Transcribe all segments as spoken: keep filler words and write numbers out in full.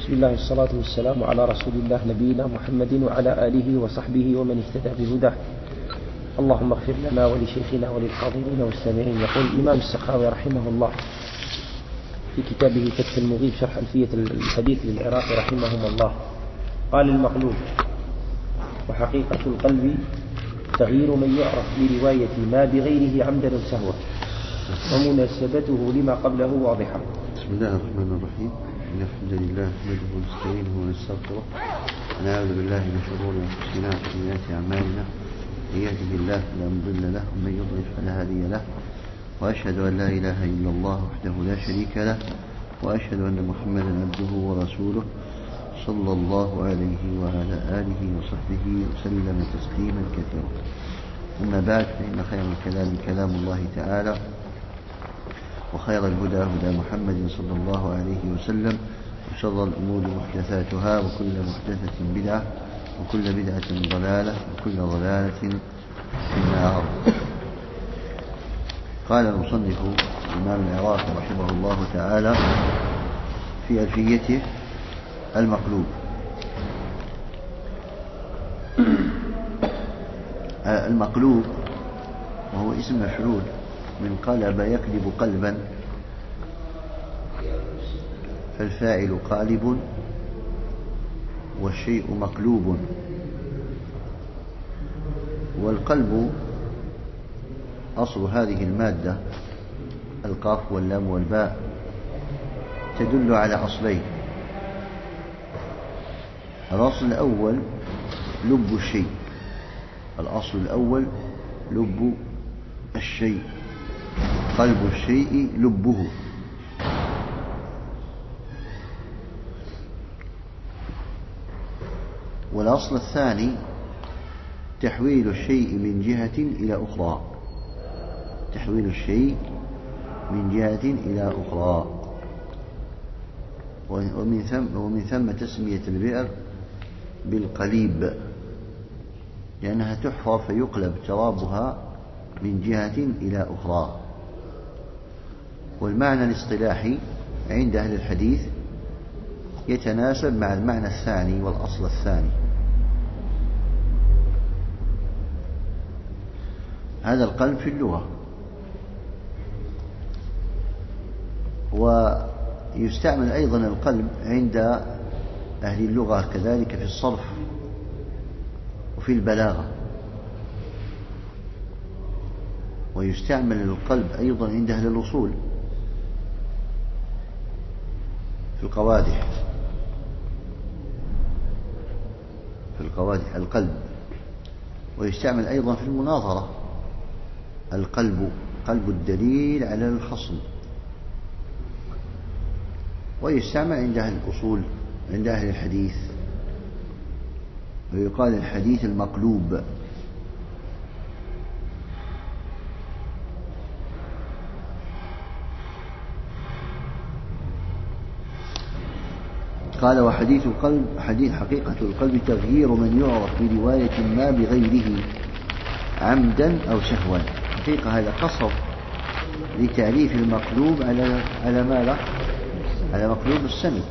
بسم الله والصلاة والسلام على رسول الله نبينا محمد وعلى آله وصحبه ومن اهتدى بهداه. اللهم اغفر لنا ولشيخنا وللحاضرين والسامعين. يقول الإمام السخاوي رحمه الله في كتابه فتح المغيث شرح ألفية الحديث للعراقي رحمهم الله، قال المقلوب: وحقيقة القلب تغيير من يعرف برواية ما بغيره عمدا سهوا، ومناسبته لما قبله واضحة. بسم الله الرحمن الرحيم. إن الحمد لله نحمده ونستعينه ونستغفره ونعوذ بالله من شرور أنفسنا وسيئات أعمالنا، من يهده الله فلا مضل له ومن يضلل فلا هادي له، وأشهد أن لا إله إلا الله وحده لا شريك له، وأشهد أن محمدا عبده ورسوله صلى الله عليه وعلى آله وصحبه وسلم تسليما كثيرا. أما بعد، فإن خير الكلام كلام الله تعالى، وخير الهدى هدى محمد صلى الله عليه وسلم، وشر الأمور محدثاتها، وكل محدثة بدعة، وكل بدعة ضلالة، وكل ضلالة في النار. قال المصنف الإمام العراقي رحمه الله تعالى في ألفيته المقلوب: المقلوب وهو اسم مفعول من قلب يقلب قلبا، فالفاعل قالب والشيء مقلوب. والقلب أصل هذه المادة القاف واللام والباء تدل على أصلين: الأصل الأول لب الشيء، الأصل الأول لب الشيء، قلب الشيء لبه. والأصل الثاني تحويل الشيء من جهة إلى أخرى، تحويل الشيء من جهة إلى أخرى. ومن ثم, ومن ثم تسمية البئر بالقليب، لأنها تحفر فيقلب ترابها من جهة إلى أخرى. والمعنى الاصطلاحي عند أهل الحديث يتناسب مع المعنى الثاني والأصل الثاني. هذا القلب في اللغة، ويستعمل أيضا القلب عند أهل اللغة كذلك في الصرف وفي البلاغة، ويستعمل القلب أيضا عند أهل الأصول في القوادح، في القوادح القلب. ويستعمل أيضا في المناظرة القلب، قلب الدليل على الخصم. ويستعمل عند أهل الأصول، عند أهل الحديث، ويقال الحديث المقلوب. قال: وحديث القلب حديث حقيقة القلب تغيير من يعرف برواية ما بغيره عمدا أو سهوا. حقيقة هذا قصر لتعريف المقلوب على على ماذا؟ على مقلوب السند،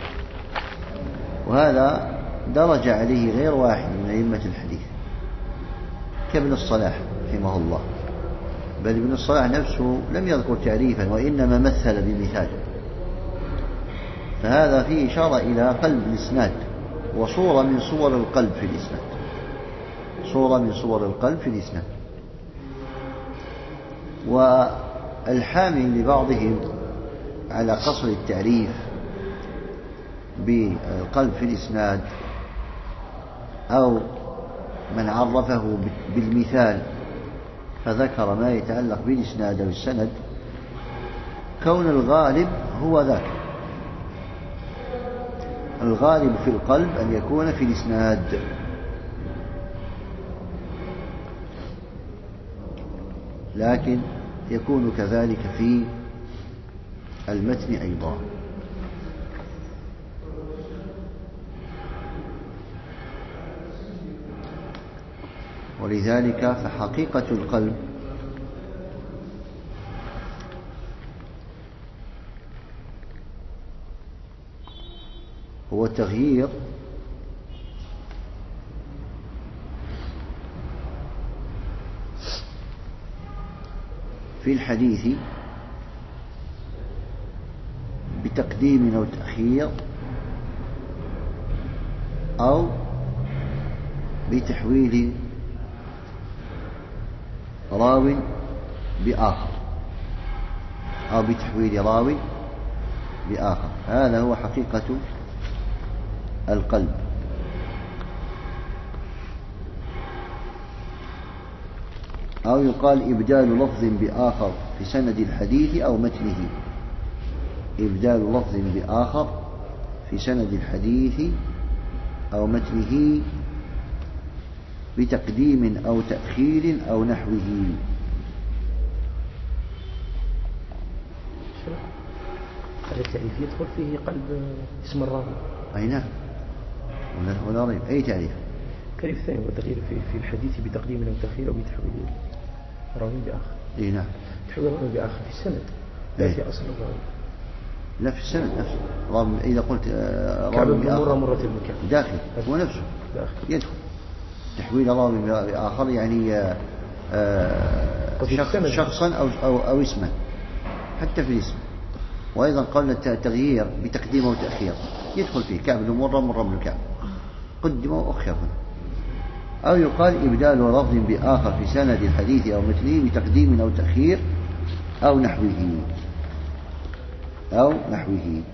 وهذا درج عليه غير واحد من أئمة الحديث كابن الصلاح رحمه الله، بل ابن الصلاح نفسه لم يذكر تعريفا وإنما مثل بمثال. فهذا فيه إشارة إلى قلب الإسناد، وصورة من صور القلب في الإسناد، صورة من صور القلب في الإسناد. والحامل لبعضهم على قصر التعريف بالقلب في الإسناد، أو من عرفه بالمثال فذكر ما يتعلق بالإسناد أو السند، كون الغالب هو ذاك. الغالب في القلب أن يكون في الإسناد، لكن يكون كذلك في المتن أيضا. ولذلك فحقيقة القلب هو تغيير في الحديث بتقديم أو تأخير أو بتحويل راو بآخر أو بتحويل راو بآخر. هذا هو حقيقة القلب. أو يقال إبدال لفظ بآخر في سند الحديث أو متنه. إبدال لفظ بآخر في سند الحديث أو متنه بتقديم أو تأخير أو نحوه. هذا التعريف يدخل فيه قلب اسم الراوي. أي نعم، ولا ريب. أي تعريف؟ التعريف الثاني هو تغيير في في الحديث بتقديم أو تأخير أو بتحويل راوي بآخر. أي نعم. تحويل راوي بآخر في السند لا في أصل الراوي. لا في السند نفسه. إذا قلت راوي بآخر مرة المكان داخل هو نفسه داخل يدخل. تحويل راوي بآخر يعني شخص شخصا أو أو أو اسما حتى في الاسم. وأيضا قلنا التغيير بتقديم وتأخير يدخل فيه كعب بن مرة مرة بن كعب قدم وأخر. أو يقال إبدال لفظ بآخر في سند الحديث أو متنه بتقديم أو تأخير أو نحوه أو نحوه.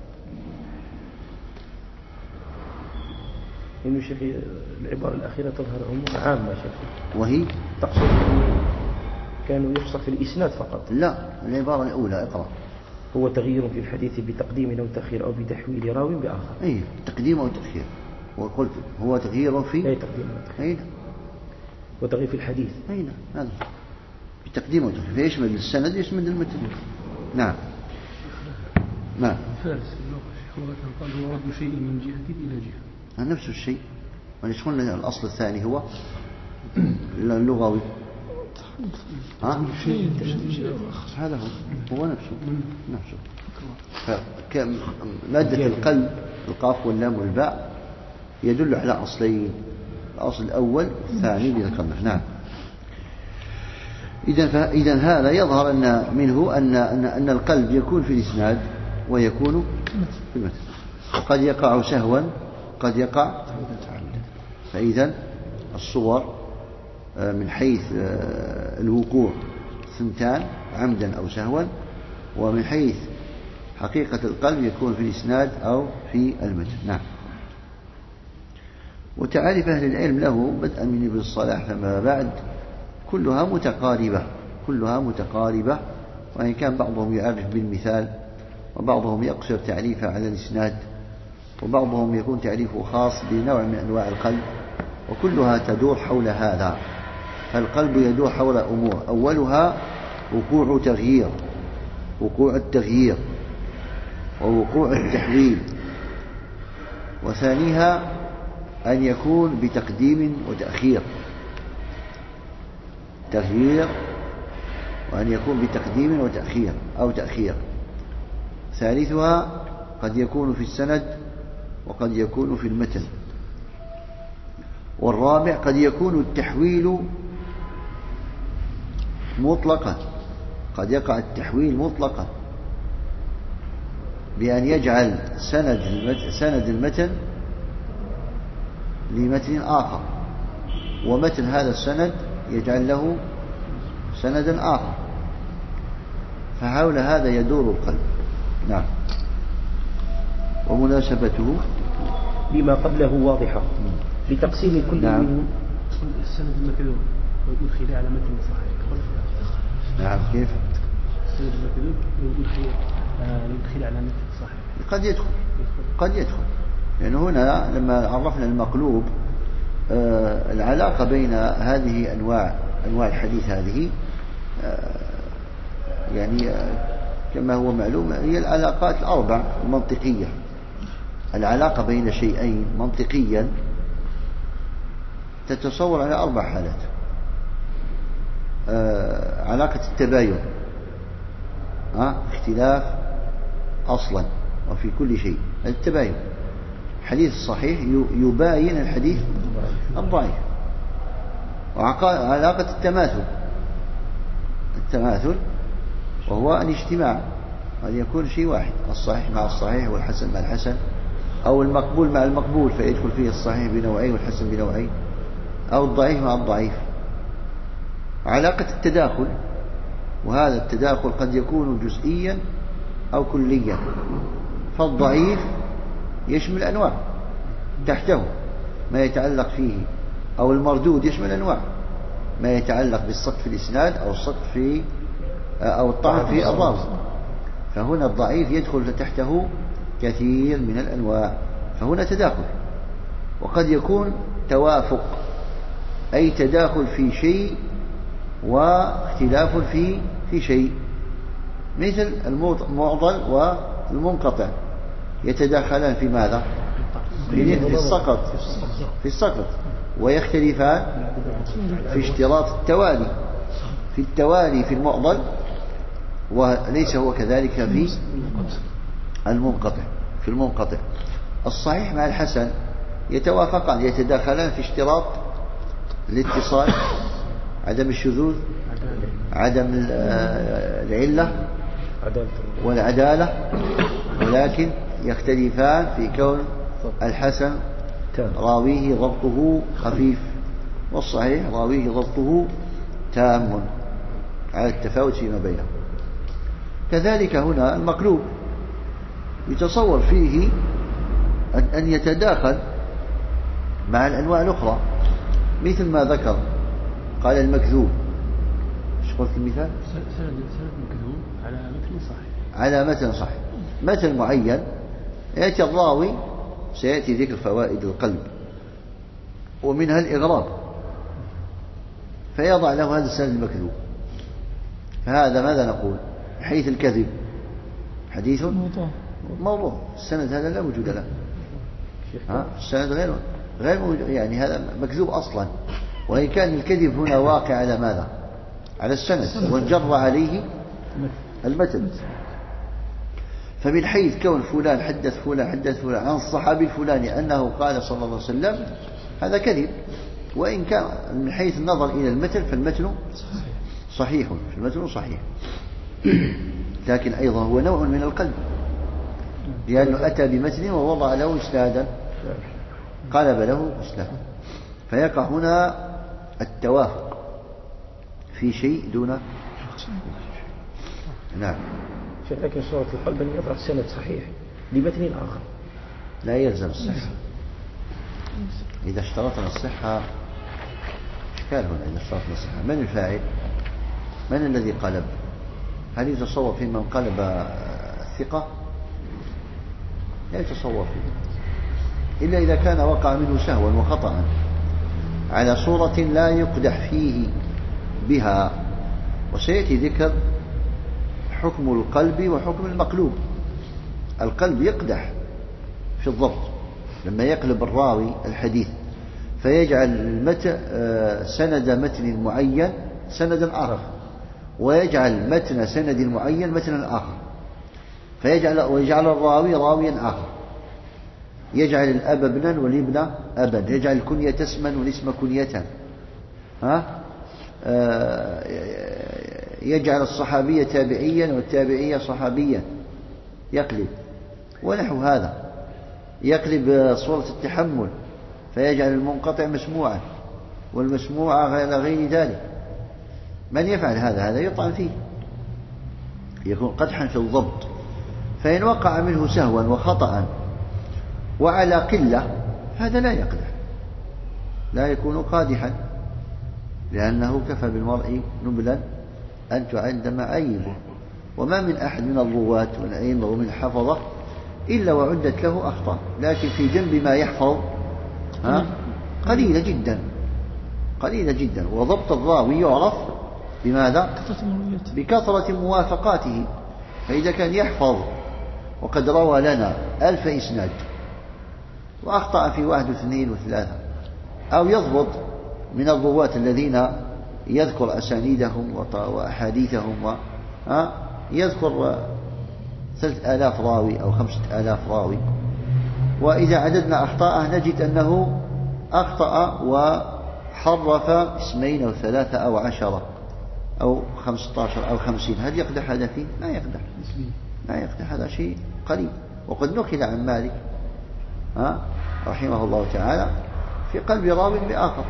إنه شيخ العبارة الأخيرة تظهر عموما عامة شيخ. وهي تقصد كانوا يفصل في الإسناد فقط؟ لا، العبارة الأولى اقرأ. هو تغيير في الحديث بتقديم أو تأخير أو بتحويل راو بآخر. أي تقديم أو تأخير. وقلت هو تغيير في أي تقديم أو تأخير. أي وتغيير في الحديث. أي نعم هذا بتقديم أو تأخير فيشمل السند يشمل المتن. نعم نعم. فارس اللغة لغة قال هو رد شيء من جهة إلى جهة. نفس الشيء. وليش قلنا الأصل الثاني هو اللغوي. ها؟ هذا هو هو نفسه نفسه. فمادة القلب القاف واللام والباء يدل على أصلين، الأصل الأول والثاني ذكرناه. نعم. إذا فإذا هذا يظهر أن منه أن أن أن القلب يكون في الإسناد ويكون في المتن، وقد يقع سهوا قد يقع. فإذا الصور من حيث الوقوع ثنتان عمدا أو سهوا، ومن حيث حقيقة القلب يكون في الإسناد أو في المتن. نعم. وتعارف أهل العلم له بدءا من ابن الصلاح فما بعد كلها متقاربة كلها متقاربة وإن كان بعضهم يعرف بالمثال، وبعضهم يقصر تعريفه على الإسناد، وبعضهم يكون تعريفه خاص بنوع من أنواع القلب، وكلها تدور حول هذا. فالقلب يدور حول أمور، أولها وقوع تغيير وقوع التغيير ووقوع التحويل، وثانيها أن يكون بتقديم وتأخير تغيير وأن يكون بتقديم وتأخير أو تأخير. ثالثها قد يكون في السند وقد يكون في المتن. والرابع قد يكون التحويل مطلقا، قد يقع التحويل مطلقا بأن يجعل سند سند المتن لمتن آخر، ومتن هذا السند يجعل له سندا آخر، فحول هذا يدور القلب. نعم. ومناسبته بما قبله واضحة لتقسيم كل نعم. منهم. السند المكذوب ويدخل على متن صحيح. نعم. كيف السند المكذوب يدخل على متن صحيح؟ قد يدخل قد يدخل لأن يعني هنا لما عرفنا المقلوب آه العلاقة بين هذه أنواع أنواع الحديث هذه آه يعني آه كما هو معلوم هي العلاقات الأربع المنطقية. العلاقة بين شيئين منطقيا تتصور على أربع حالات. آه علاقة التباين، آه اختلاف أصلا وفي كل شيء التباين. الحديث الصحيح يباين الحديث الضعيف. وعلاقة التماثل التماثل وهو الاجتماع، قد يكون شيء واحد، الصحيح مع الصحيح والحسن مع الحسن، أو المقبول مع المقبول فيدخل فيه الصحيح بنوعين والحسن بنوعين، أو الضعيف مع الضعيف. علاقة التداخل، وهذا التداخل قد يكون جزئيا أو كليا، فالضعيف يشمل أنواع تحته ما يتعلق فيه، أو المردود يشمل أنواع ما يتعلق بالسقط في الإسناد أو السقط في أو الطعن في الراوي. فهنا الضعيف يدخل تحته كثير من الأنواع، فهنا تداخل. وقد يكون توافق، أي تداخل في شيء واختلاف في في شيء، مثل المعضل والمنقطع يتداخلان في ماذا؟ في السقط في السقط ويختلفان في اشتراط التوالي في التوالي في المعضل، وليس هو كذلك في المنقطع. في المنقطع الصحيح مع الحسن يتوافقان، يتداخلان في اشتراط الاتصال، عدم الشذوذ، عدم العلة والعدالة، ولكن يختلفان في كون الحسن راويه ضبطه خفيف، والصحيح راويه ضبطه تام، على التفاوت فيما بينهم. كذلك هنا المقلوب يتصور فيه أن يتداخل مع الأنواع الأخرى، مثل ما ذكر قال المكذوب. ايش قلت المثال؟ سند سند مكذوب على متن صحيح، على متن صحيح، متن معين يأتي الراوي، سيأتي ذكر فوائد القلب ومنها الإغراب، فيضع له هذا السند المكذوب. فهذا ماذا نقول؟ حيث الكذب حديث موضوع, موضوع. السند هذا لا وجود له، ها؟ السند غير غير موجود، يعني هذا مكذوب أصلا، وإن كان الكذب هنا واقع على ماذا؟ على السند، وانجر عليه المتن. فمن حيث كون فلان حدث فلان حدث فلان عن الصحابي الفلاني أنه قال صلى الله عليه وسلم، هذا كذب. وإن كان من حيث النظر إلى المتن فالمتن صحيح، المتن صحيح، لكن أيضا هو نوع من القلب، لأنه أتى بمتن ووضع له إسنادا، قلب له إسنادا، فيقع هنا التوافق في شيء دون. نعم. لكن صورة القلب أن يضع السند صحيح لمتن آخر لا يلزم الصحة. إذا اشترطنا الصحة إشكال هنا. إذا اشترطنا الصحة، من الفاعل؟ من الذي قلب؟ هل يتصور في من قلب الثقة؟ لا يتصور فيه، إلا إذا كان وقع منه سهوا وخطأ على صورة لا يقدح فيه بها. وسيأتي ذكر حكم القلب وحكم المقلوب. القلب يقدح في الضبط لما يقلب الراوي الحديث فيجعل المتن سند متن معين سندا آخر، ويجعل متن سند معين متنا آخر، فيجعل ويجعل الراوي راويا آخر، يجعل الأب ابنا والابن أبا، يجعل الكنية اسما والاسم كنية، ها يجعل الصحابية تابعيا والتابعية صحابيا، يقلب. ونحو هذا يقلب صورة التحمل فيجعل المنقطع مسموعا والمسموع غير غير ذلك. من يفعل هذا هذا يطعن فيه، يكون قدحا في الضبط. فإن وقع منه سهوا وخطأ وعلى قلة هذا لا يقدح، لا يكون قادحا، لأنه كفى بالمرء نبلا أن تعد معايبه. وما من أحد من الرواة والأئمة ومن الحفظة إلا وعدت له أخطاء، لكن في جنب ما يحفظ ها قليلة جدا قليلة جدا. وضبط الراوي يعرف بماذا؟ بكثرة موافقاته. فإذا كان يحفظ وقد روى لنا ألف إسناد وأخطأ في واحد واثنين وثلاثة، أو يضبط من الرواة الذين يذكر أسانيدهم وأحاديثهم يذكر ثلاث آلاف راوي أو خمسة آلاف راوي، وإذا عددنا أخطاءه نجد أنه أخطأ وحرف اسمين أو ثلاثة أو عشرة أو خمسة عشر أو خمسين. هل يقدح هذا فيه؟ لا يقدح، لا يقدح، هذا شيء قليل. وقد نقل عن مالك ها رحمه الله تعالى في قلب راو بآخر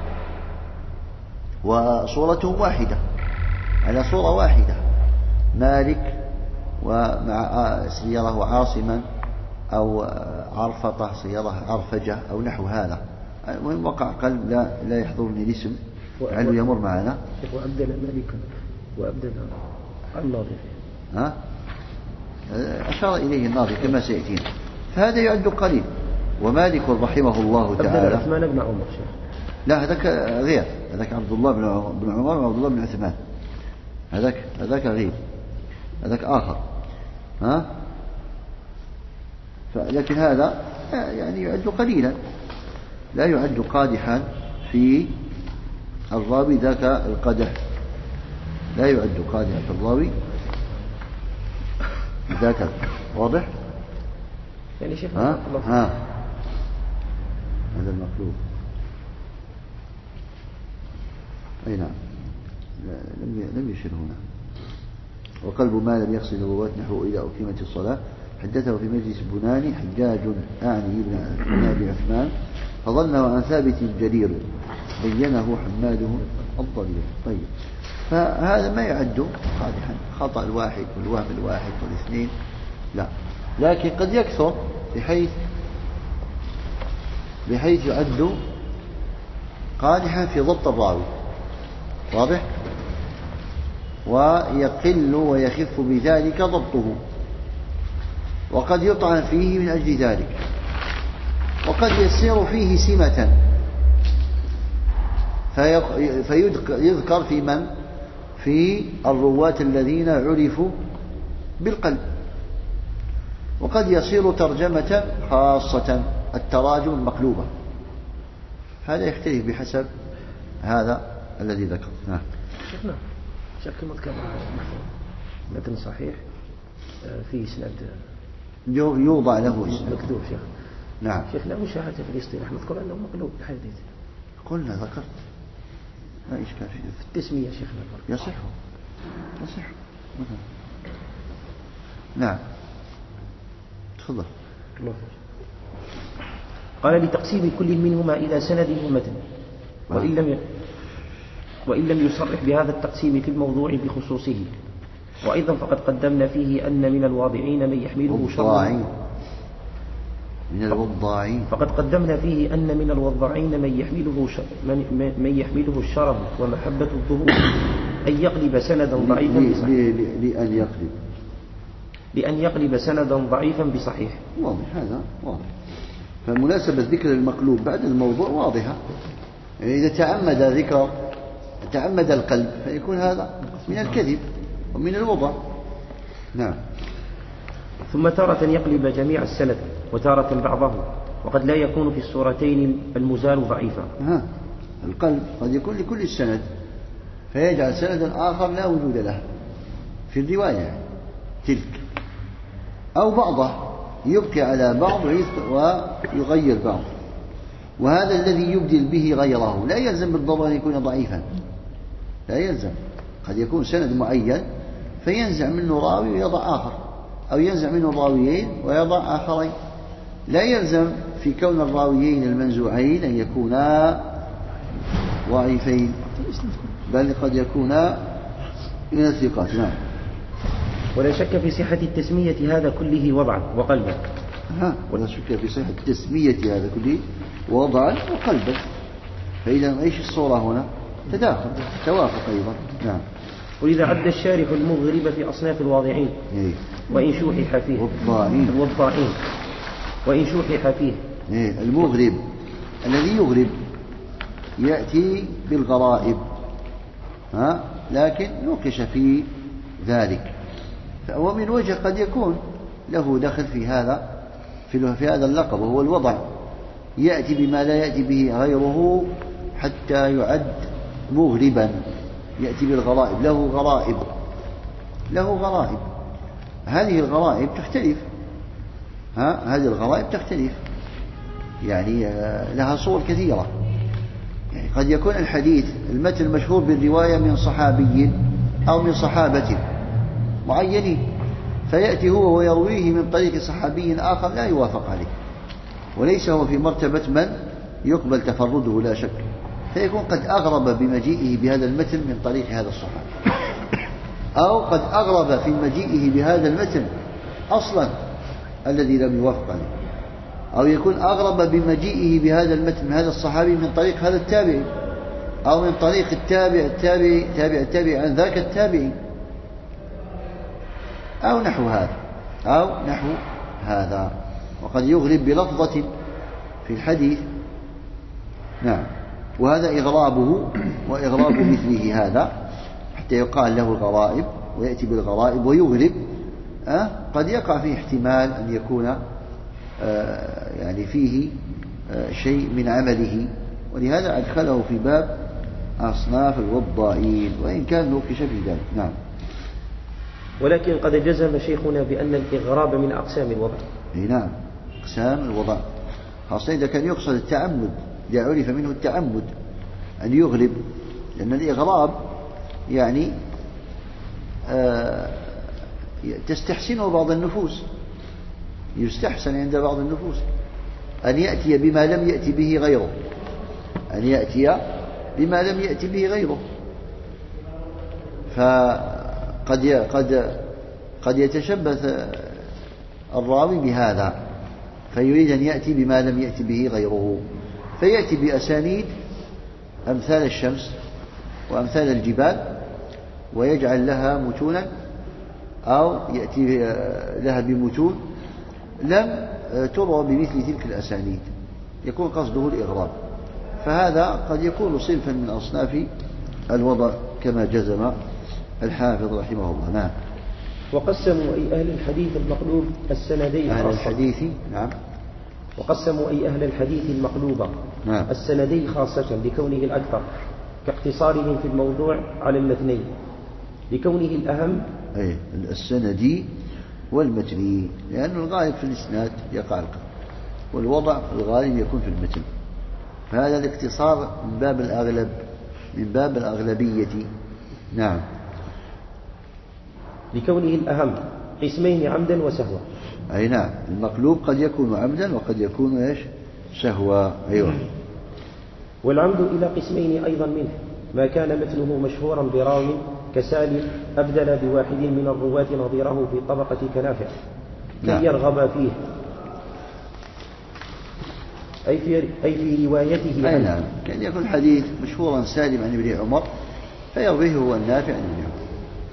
وصورته واحدة على صورة واحدة، مالك ومع سيره عاصما أو عرفطة سيره عرفجة أو نحو هذا. المهم وقع قلب لا, لا يحضرني الاسم علو يمر معنا. وأبدل مالكا وأبدل الناظر ها أشار إليه الناظر كما سيأتينا، فهذا يعد قليل. ومالك رحمه الله تعالى أبدل عثمان بن عمر شيخ. لا هذاك غير، هذاك عبد الله بن عمر وعبد الله بن عثمان، هذاك هذاك غير، هذاك آخر ها. لكن هذا يعني يعد قليلا، لا يعد قادحا في الراوي ذاك القدح، لا يعد قادحا في الراوي ذاك. واضح يعني شيخ ها؟ ها هذا المطلوب. أي نعم لم لم يشر هنا. وقلب ما لم يغسل الرواة نحو إلى أقيمة الصلاة. حدثه في مجلس بناني حجاج أعني بن أبي عثمان فظنه عن ثابت جرير بينه حماده الضرير. طيب فهذا ما يعد قادحا، خطأ الواحد والوهم الواحد والاثنين لا، لكن قد يكثر بحيث بحيث يعد قادحا في ضبط الراوي. واضح؟ ويقل ويخف بذلك ضبطه، وقد يطعن فيه من أجل ذلك، وقد يسير فيه سمة فيذكر في من في الرواة الذين عرفوا بالقلب، وقد يصير ترجمة خاصة التراجم المقلوبة. هذا يختلف بحسب هذا الذي ذكر. نعم شيخنا شيخ كما كان متن صحيح فيه اسناد يوضع له اسم مكتوب شيخ. نعم شيخنا مشاهدة في الاصطلاح نذكر أنه مقلوب الحديث. قلنا ذكرت لا إشكال فيه في التسمية شيخنا يصح يصح. نعم تفضل. الله قال لتقسيم كل منهما إلى سند ومتن، وإن لم وإن لم يصرح بهذا التقسيم في الموضوع بخصوصه. وأيضا فقد قدمنا فيه أن من الواضعين من يحمله شر من الوضاعين فقد قدمنا فيه أن من الوضاعين من يحمله شر من, من يحمله الشرف ومحبة الظهور أن يقلب سندا ضعيفا بصحيح لأن يقلب لأن يقلب سندا ضعيفا بصحيح. واضح هذا واضح. فمناسبة ذكر المقلوب بعد الموضوع واضحة. يعني إذا تعمد ذكر تعمد القلب فيكون هذا من الكذب ومن الوضع. نعم. ثم تارة يقلب جميع السند وتارة بعضه، وقد لا يكون في الصورتين المزال ضعيفا. ها القلب قد يكون لكل السند فيجعل سندا آخر لا وجود له في الرواية تلك، أو بعضه يبقي على بعض ويغير بعض، وهذا الذي يبدل به غيره لا يلزم بالضرورة أن يكون ضعيفا، لا يلزم. قد يكون سند معين فينزع منه راوي ويضع آخر، أو ينزع منه راويين ويضع آخرين. لا يلزم في كون الراويين المنزوعين أن يكونا ضعيفين، بل قد يكونا من الثقات. نعم. ولا شك في صحة التسمية هذا كله وضعا وقلبا. ها ولا شك في صحة التسمية هذا كله وضعا وقلبا. فإذا ايش الصورة هنا؟ تداخل توافق أيضا. نعم. ولذا عد الشارح المغرب في أصناف الواضعين إيه؟ وإن شوحح فيه والضاعين والضاعين وإن شوحح فيه. إيه؟ المغرب الذي يغرب يأتي بالغرائب، ها لكن نوقش في ذلك. ومن وجه قد يكون له دخل في هذا في, في هذا اللقب، وهو الوضع، يأتي بما لا يأتي به غيره حتى يعد مغربا، يأتي بالغرائب، له غرائب له غرائب. هذه الغرائب تختلف، ها هذه الغرائب تختلف. يعني لها صور كثيرة. يعني قد يكون الحديث المتن المشهور بالرواية من صحابي أو من صحابة معينين، فيأتي هو ويرويه من طريق صحابي آخر لا يوافق عليه، وليس هو في مرتبة من يقبل تفرده لا شك، فيكون قد أغرب بمجيئه بهذا المتن من طريق هذا الصحابي، أو قد أغرب في مجيئه بهذا المتن أصلا الذي لم يوافق عليه، أو يكون أغرب بمجيئه بهذا المتن من هذا الصحابي من طريق هذا التابعي، أو من طريق التابع التابعي تابع التابع عن ذاك التابعي، أو نحو هذا أو نحو هذا. وقد يغرب بلفظة في الحديث. نعم. وهذا إغرابه وإغراب مثله هذا حتى يقال له الغرائب، ويأتي بالغرائب ويغرب. أه؟ قد يقع فيه احتمال أن يكون آه يعني فيه آه شيء من عمله، ولهذا أدخله في باب أصناف الوضائين، وإن كان نوقش في ذلك. نعم. ولكن قد جزم شيخنا بأن الإغراب من أقسام الوضع. نعم، أقسام الوضع، خاصة إذا كان يقصد التعمد، إذا عرف منه التعمد أن يغرب، لأن الإغراب يعني آه تستحسنه بعض النفوس، يستحسن عند بعض النفوس أن يأتي بما لم يأتي به غيره، أن يأتي بما لم يأتي به غيره، فقد قد قد يتشبث الراوي بهذا، فيريد أن يأتي بما لم يأتي به غيره، فيأتي بأسانيد أمثال الشمس وأمثال الجبال، ويجعل لها متونا، أو يأتي لها بمتون لم تروى بمثل تلك الأسانيد، يكون قصده الإغراب، فهذا قد يكون صنفا من أصناف الوضع كما جزم الحافظ رحمه الله. نعم. وقسموا أي أهل الحديث المقلوب السندين أهل الحديث. نعم. وقسموا أي أهل الحديث المقلوبة نعم. السندين خاصة لكونه الأكثر، كاقتصارهم في الموضوع على المتنين لكونه الأهم. أي السندي والمتني، لأن الغالب في الإسناد يقع القطع، والوضع في الغالب يكون في المتن، فهذا الاقتصار من باب الأغلب، من باب الأغلبية. نعم. لكونه الأهم قسمين عمدا وسهوا. أي نعم، المقلوب قد يكون عمدا وقد يكون إيش سهوا. أيوة. والعمد إلى قسمين أيضا منه ما كان متنه مشهورا براو كسالم أبدل بواحد من الرواة نظيره في طبقة كنافع كي نعم. يرغب فيه، أي في, أي في روايته. أي نعم، كان يكون حديث مشهورا سالم عن ابن عمر فيرويه هو النافع عن ابن عمر،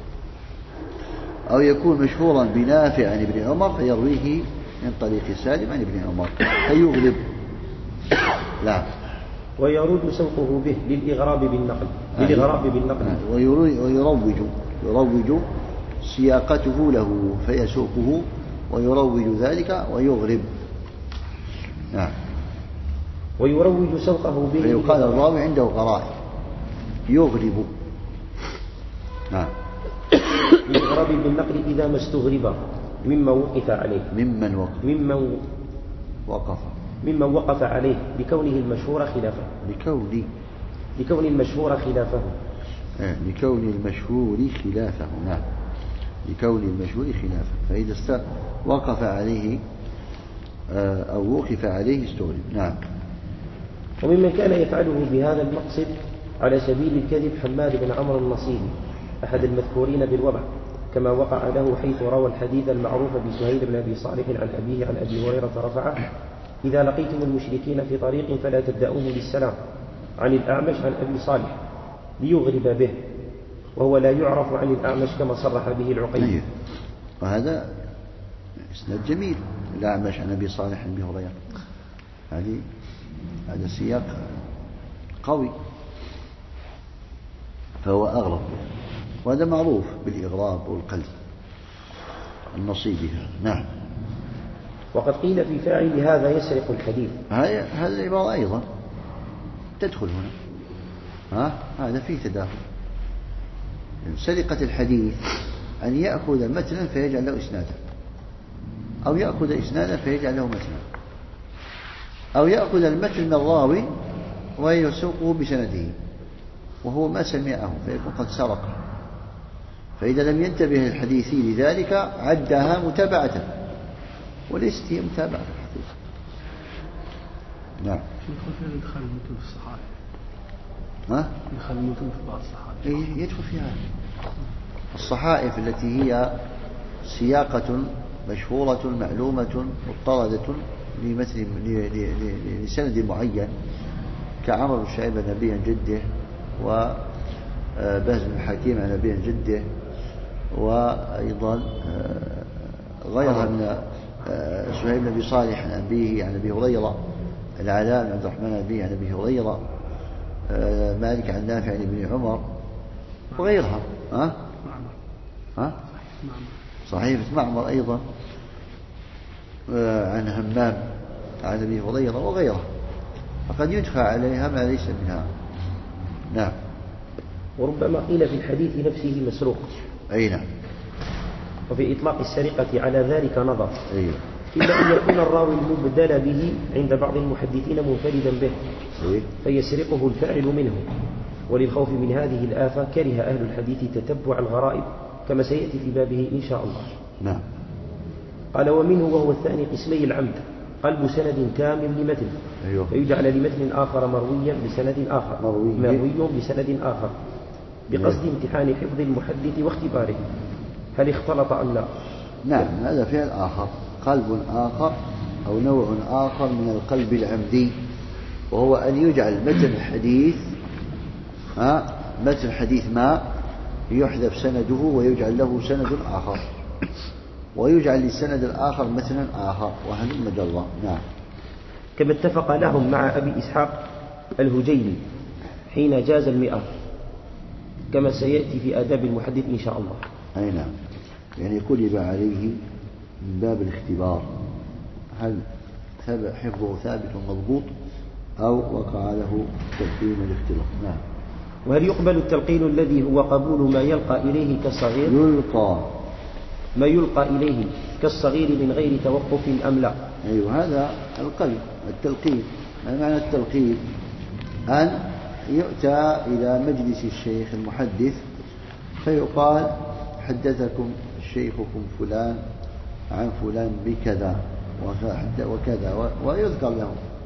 أو يكون مشهورا بنافع عن ابن عمر فيرويه من طريق سالم عن ابن عمر فيغلب. لا. ويرود سوقه به للإغراب بالنقل للإغراب بالنقل ويروج يروج سياقته له فيسوقه ويروج ذلك ويغرب. نعم. ويروج سوقه به فيقال الراوي عنده غرائب يغرب. نعم. للإغراب بالنقل إذا ما استغرب ممن وقف عليه ممن وقف ممن وقف ممن وقف عليه لكونه المشهور خلافه لكون لكون المشهور خلافه آه. لكون المشهور خلافه. نعم. لكون المشهور خلافه، فإذا است... وقف عليه آه أو وقف عليه استغرب. نعم. وممن كان يفعله بهذا المقصد على سبيل الكذب حماد بن عمرو النصيري أحد المذكورين بالوضع، كما وقع له حيث روى الحديث المعروف بسهيل بن أبي صالح عن أبيه عن أبي هريرة رفعه: إذا لقيتم المشركين في طريق فلا تبدأوهم بالسلام، عن الأعمش عن أبي صالح ليغرب به، وهو لا يعرف عن الأعمش كما صرح به العقيلي. وهذا إسناد جميل، الأعمش عن أبي صالح عن أبي هريرة، هذه هذا سياق قوي، فهو أغرب، وهذا معروف بالإغراب والقلب النصيب بها. نعم. وقد قيل في فاعل هذا يسرق الحديث، هذه العبارة أيضا تدخل هنا. ها؟ هذا فيه تداخل. سرقة الحديث أن يأخذ متنا فيجعل له إسنادا، أو يأخذ إسنادا فيجعل له متنا، أو يأخذ المتن من الراوي ويسوقه بسنده وهو ما سمعه فيكون قد سرق، فإذا لم ينتبه الحديثي لذلك عدها متابعة وليست هي متابعة الحديث. نعم. يدخل فيها إدخال المتن في الصحائف. ها؟ إدخال المتن في بعض الصحائف. إيه يدخل فيها الصحائف التي هي سياقة مشهورة معلومة مضطردة لمثل لسند معين كعمر بن شعيب نبي عن جده وبهز بن حكيم عن نبي عن جده وأيضا غيرها من سهيل بن أبي صالح عن أبيه عن أبي هريرة، العلاء بن عبد الرحمن أبيه عن أبي هريرة، مالك عن نافع عن ابن عمر وغيرها. ها؟ ها؟ صحيفة معمر أيضا عن همام عن أبي هريرة وغيرها، فقد يدخل عليها ما ليس منها. نعم. وربما قيل في الحديث نفسه مسروق. أي نعم. وفي إطلاق السرقة على ذلك نظر. أي. إلا أن يكون الراوي المبدل به عند بعض المحدثين منفردا به أي. فيسرقه الفاعل منه، وللخوف من هذه الآفة كره أهل الحديث تتبع الغرائب كما سيأتي في بابه إن شاء الله. نعم. قال ومنه وهو الثاني قسمي العمد قلب سند كامل لمتن. أيوه. فيجعل لمتن آخر مرويا بسند آخر مروي, مروي بسند آخر بقصد امتحان حفظ المحدث واختباره هل اختلط أم لا. نعم هذا فعل آخر، قلب آخر أو نوع آخر من القلب العمدي، وهو أن يجعل متن الحديث ها متن الحديث ما يحذف سنده ويجعل له سند آخر ويجعل للسند الآخر متنا آخر وهلم جرا. نعم. كما اتفق لهم مع أبي إسحاق الهجيلي حين جاز المئة كما سيأتي في آداب المحدث إن شاء الله. أي نعم. يعني قلب عليه من باب الاختبار هل حفظه ثابت مضبوط أو وقع له تلقين الاختلاط. نعم. وهل يقبل التلقين الذي هو قبول ما يلقى إليه كالصغير يلقى ما يلقى إليه كالصغير من غير توقف أم لا. أيوه هذا القلب التلقين. ما معنى التلقين؟ أن يؤتى إلى مجلس الشيخ المحدث فيقال حدثكم شيخكم فلان عن فلان بكذا وكذا ويذكر له،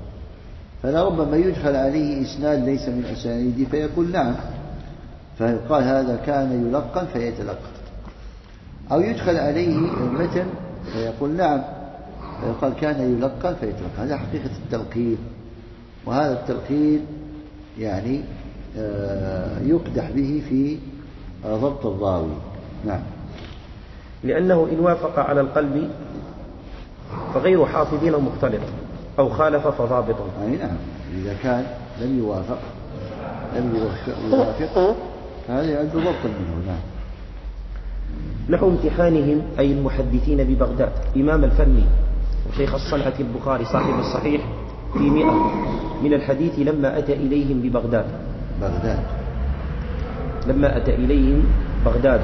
فلربما يدخل عليه إسناد ليس من أسانيده فيقول نعم فيقال هذا كان يلقن فيتلقن، أو يدخل عليه المتن فيقول نعم فيقال كان يلقن فيتلقن. هذا حقيقة التلقين، وهذا التلقين يعني يقدح به في ضبط الراوي. نعم. لأنه إن وافق على القلب فغير حافظين مختلط أو خالف فضابط. أي نعم. إذا كان لم يوافق لم يوافق هذا يعد ضبطا منه. نعم. نحو امتحانهم أي المحدثين ببغداد إمام الفني وشيخ الصنعة البخاري صاحب الصحيح في مئة من الحديث لما أتى إليهم ببغداد بغداد لما أتى إليهم بغداد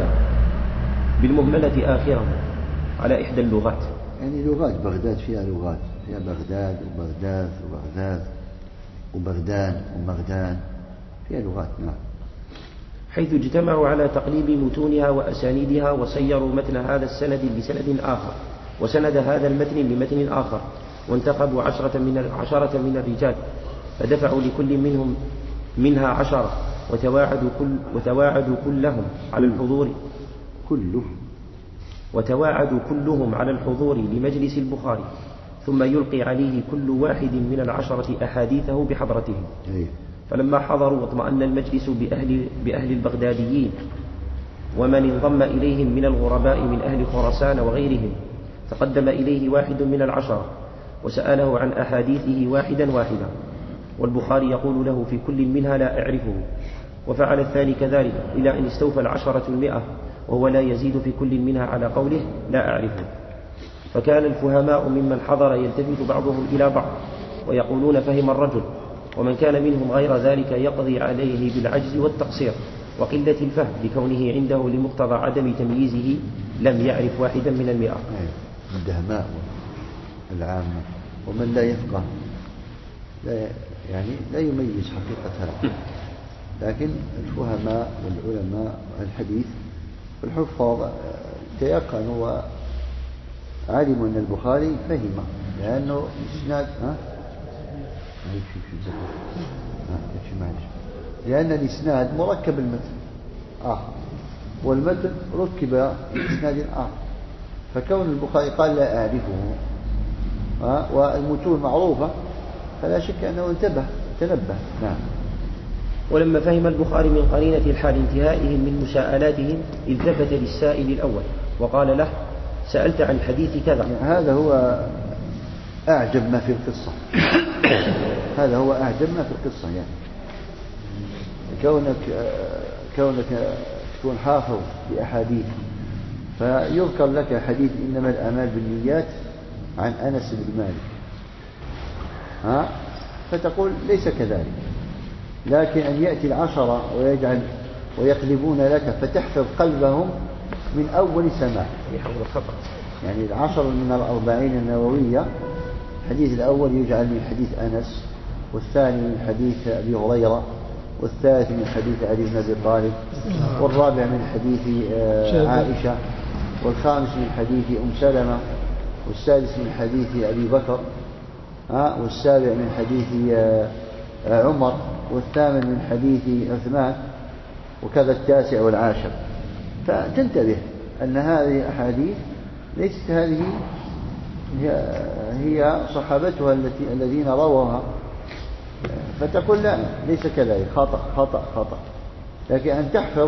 بالمهملة آخرا على إحدى اللغات. يعني لغات بغداد فيها لغات، فيها بغداد وبغداد وبغداد وبغدان ومغدان، فيها لغات. نعم. حيث اجتمعوا على تقليب متونها وأسانيدها وسيروا متن هذا السند بسند آخر وسند هذا المتن بمتن آخر، وانتخبوا عشرة من عشرة من الرجال فدفعوا لكل منهم منها عشرة وتواعدوا كل وتواعدوا كلهم على الحضور كله وتواعدوا كلهم على الحضور لمجلس البخاري، ثم يلقي عليه كل واحد من العشرة أحاديثه بحضرتهم. فلما حضروا واطمأن المجلس بأهل, بأهل البغداديين ومن انضم إليهم من الغرباء من أهل خراسان وغيرهم، تقدم إليه واحد من العشرة وسأله عن أحاديثه واحدا واحدا، والبخاري يقول له في كل منها لا أعرفه، وفعل الثاني كذلك إلى أن استوفى العشرة المئة وهو لا يزيد في كل منها على قوله لا أعرفه. فكان الفهماء ممن حضر يلتفت بعضهم إلى بعض ويقولون فهم الرجل، ومن كان منهم غير ذلك يقضي عليه بالعجز والتقصير وقلة الفهم لكونه عنده لمقتضى عدم تمييزه لم يعرف واحدا من المئة. الدهماء العامة ومن لا يفقه لا يعني لا يميز حقيقة هذا. لكن الفهماء والعلماء الحديث والحفاظ تيقنوا وعلموا أن البخاري فهم، لأنه إسناد ها لأن الإسناد مركب المتن آخر، والمتن ركب بإسناد آخر، فكون البخاري قال لا أعرفه والمتون معروفة فلا شك أنه انتبه تنبه. نعم. ولما فهم البخاري من قرينة الحال انتهائهم من مساءلاتهم التفت للسائل الأول وقال له سألت عن حديث كذا. هذا هو أعجب ما في القصة. هذا هو أعجب ما في القصة، يعني كونك كونك تكون حافظ بأحاديث فيذكر لك حديث إنما الأعمال بالنيات عن أنس بن مالك، ها فتقول ليس كذلك، لكن أن يأتي العشرة ويجعل ويقلبون لك فتحفظ قلبهم من أول سماع. يعني العشر من الأربعين النووية الحديث الأول يجعل من حديث أنس، والثاني من حديث أبي هريرة، والثالث من حديث علي بن أبي طالب، والرابع من حديث عائشة، والخامس من حديث أم سلمة، والسادس من حديث أبي بكر، والسابع من حديث عمر، والثامن من حديث عثمان، وكذا التاسع والعاشر. فتنتبه أن هذه الأحاديث ليست هذه هي صحابتها التي الذين رووها، فتقول لا ليس كذلك، خطأ خطأ خطأ. لكن أن تحفظ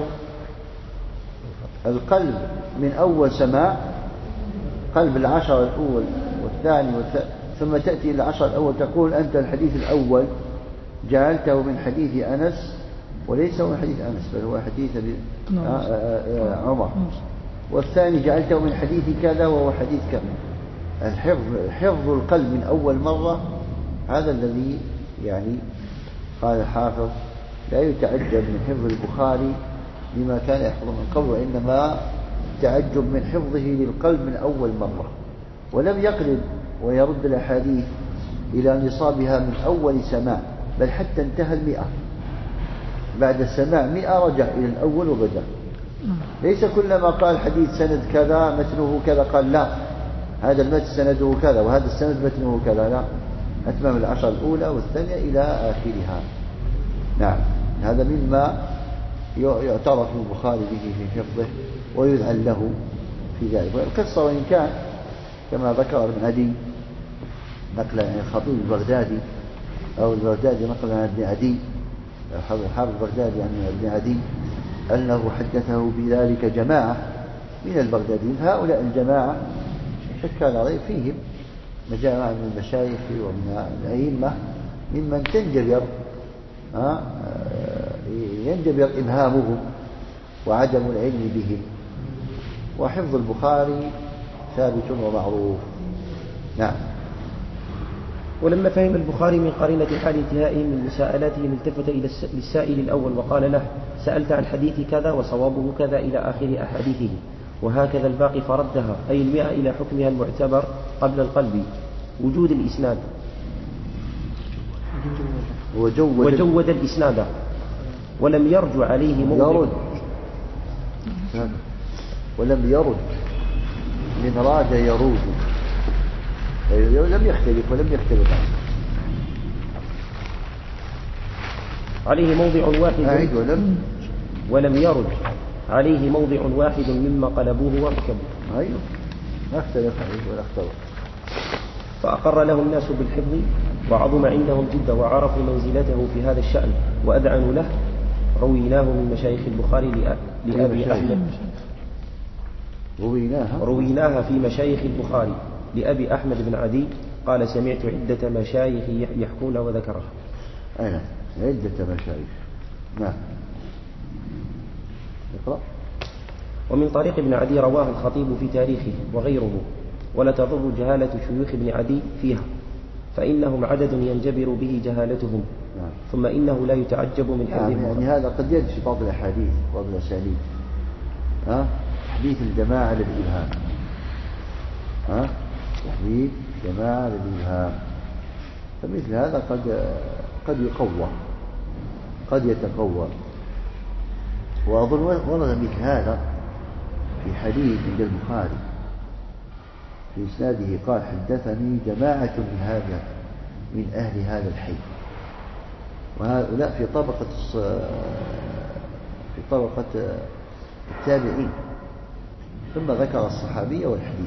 القلب من أول سماع، قلب العشر الأول والثاني والثالث، ثم تأتي العشر الأول تقول أنت الحديث الأول جعلته من حديث أنس وليس هو حديث أنس بل هو حديث عمر، والثاني جعلته من حديث كذا وهو حديث كذا. الحفظ حفظ القلب من أول مرة هذا الذي يعني قال الحافظ لا يتعجب من حفظ البخاري لما كان يحفظ من قبل، وإنما تعجب من حفظه للقلب من أول مرة، ولم يقلب ويرد الأحاديث إلى نصابها من أول سماع، بل حتى انتهى المئة، بعد السماع مئة رجع إلى الأول وبدأ. ليس كلما قال حديث سند كذا متنه كذا قال لا هذا المتن سنده كذا وهذا السند متنه كذا، لا، أتمام العشر الأولى والثانية إلى آخرها. نعم. هذا مما يعترف البخاري به في حفظه ويذعن له في ذلك. والقصة وإن كان كما ذكر ابن عدي نقل عن الخطيب البغدادي أو البغدادي نقل عن ابن عدي حافظ البغدادي عن ابن عدي أنه حدثه بذلك جماعة من البغداديين. هؤلاء الجماعة شك على رأي فيهم جماعة من المشايخ ومن الأئمة ممن تنجبر ينجبر إبهامهم وعدم العلم بهم، وحفظ البخاري ثابت ومعروف. نعم. ولما فهم البخاري من قرينة حال انتهائهم من مساءلاتهم التفت إلى السائل الأول وقال له سألت عن حديث كذا وصوابه كذا إلى آخر أحاديثه، وهكذا الباقي فردها أي المئة إلى حكمها المعتبر قبل القلب وجود الإسناد وجود, وجود الإسناد ولم يرجع عليه موضع يرد ولم يرد من راد يروج لم يختلف ولم يختلف عليه موضع واحد ولم ولم يرد عليه موضع واحد مما قلبوه وركبوا. أيوه ما اختلف عليه ولا اختلف. فأقر له الناس بالحفظ وعظم عندهم جدا وعرفوا منزلته في هذا الشأن وأذعنوا له. رويناه من مشايخ البخاري لأبي أحمد رويناها رويناها في مشايخ البخاري لأبي أحمد بن عدي قال سمعت عدة مشايخ يحكون وذكرها. أين عدة مشايخ. نعم. اقرأ. ومن طريق ابن عدي رواه الخطيب في تاريخه وغيره، ولا تضر جهالة شيوخ ابن عدي فيها فإنهم عدد ينجبر به جهالتهم. نعم. ثم إنه لا يتعجب من حديث يعني, يعني هذا قد يجد في بعض الأحاديث وبعض الأساليب ها تحديث الجماعة للإبهام ها تحديث جماعة للإبهام فمثل هذا قد قد يقوى، قد يتقوى. وأظن ورد مثل هذا في حديث عند البخاري في إسناده قال حدثني جماعة من هذا من أهل هذا الحي، وهؤلاء في طبقة في طبقة التابعين، ثم ذكر الصحابية والحديث،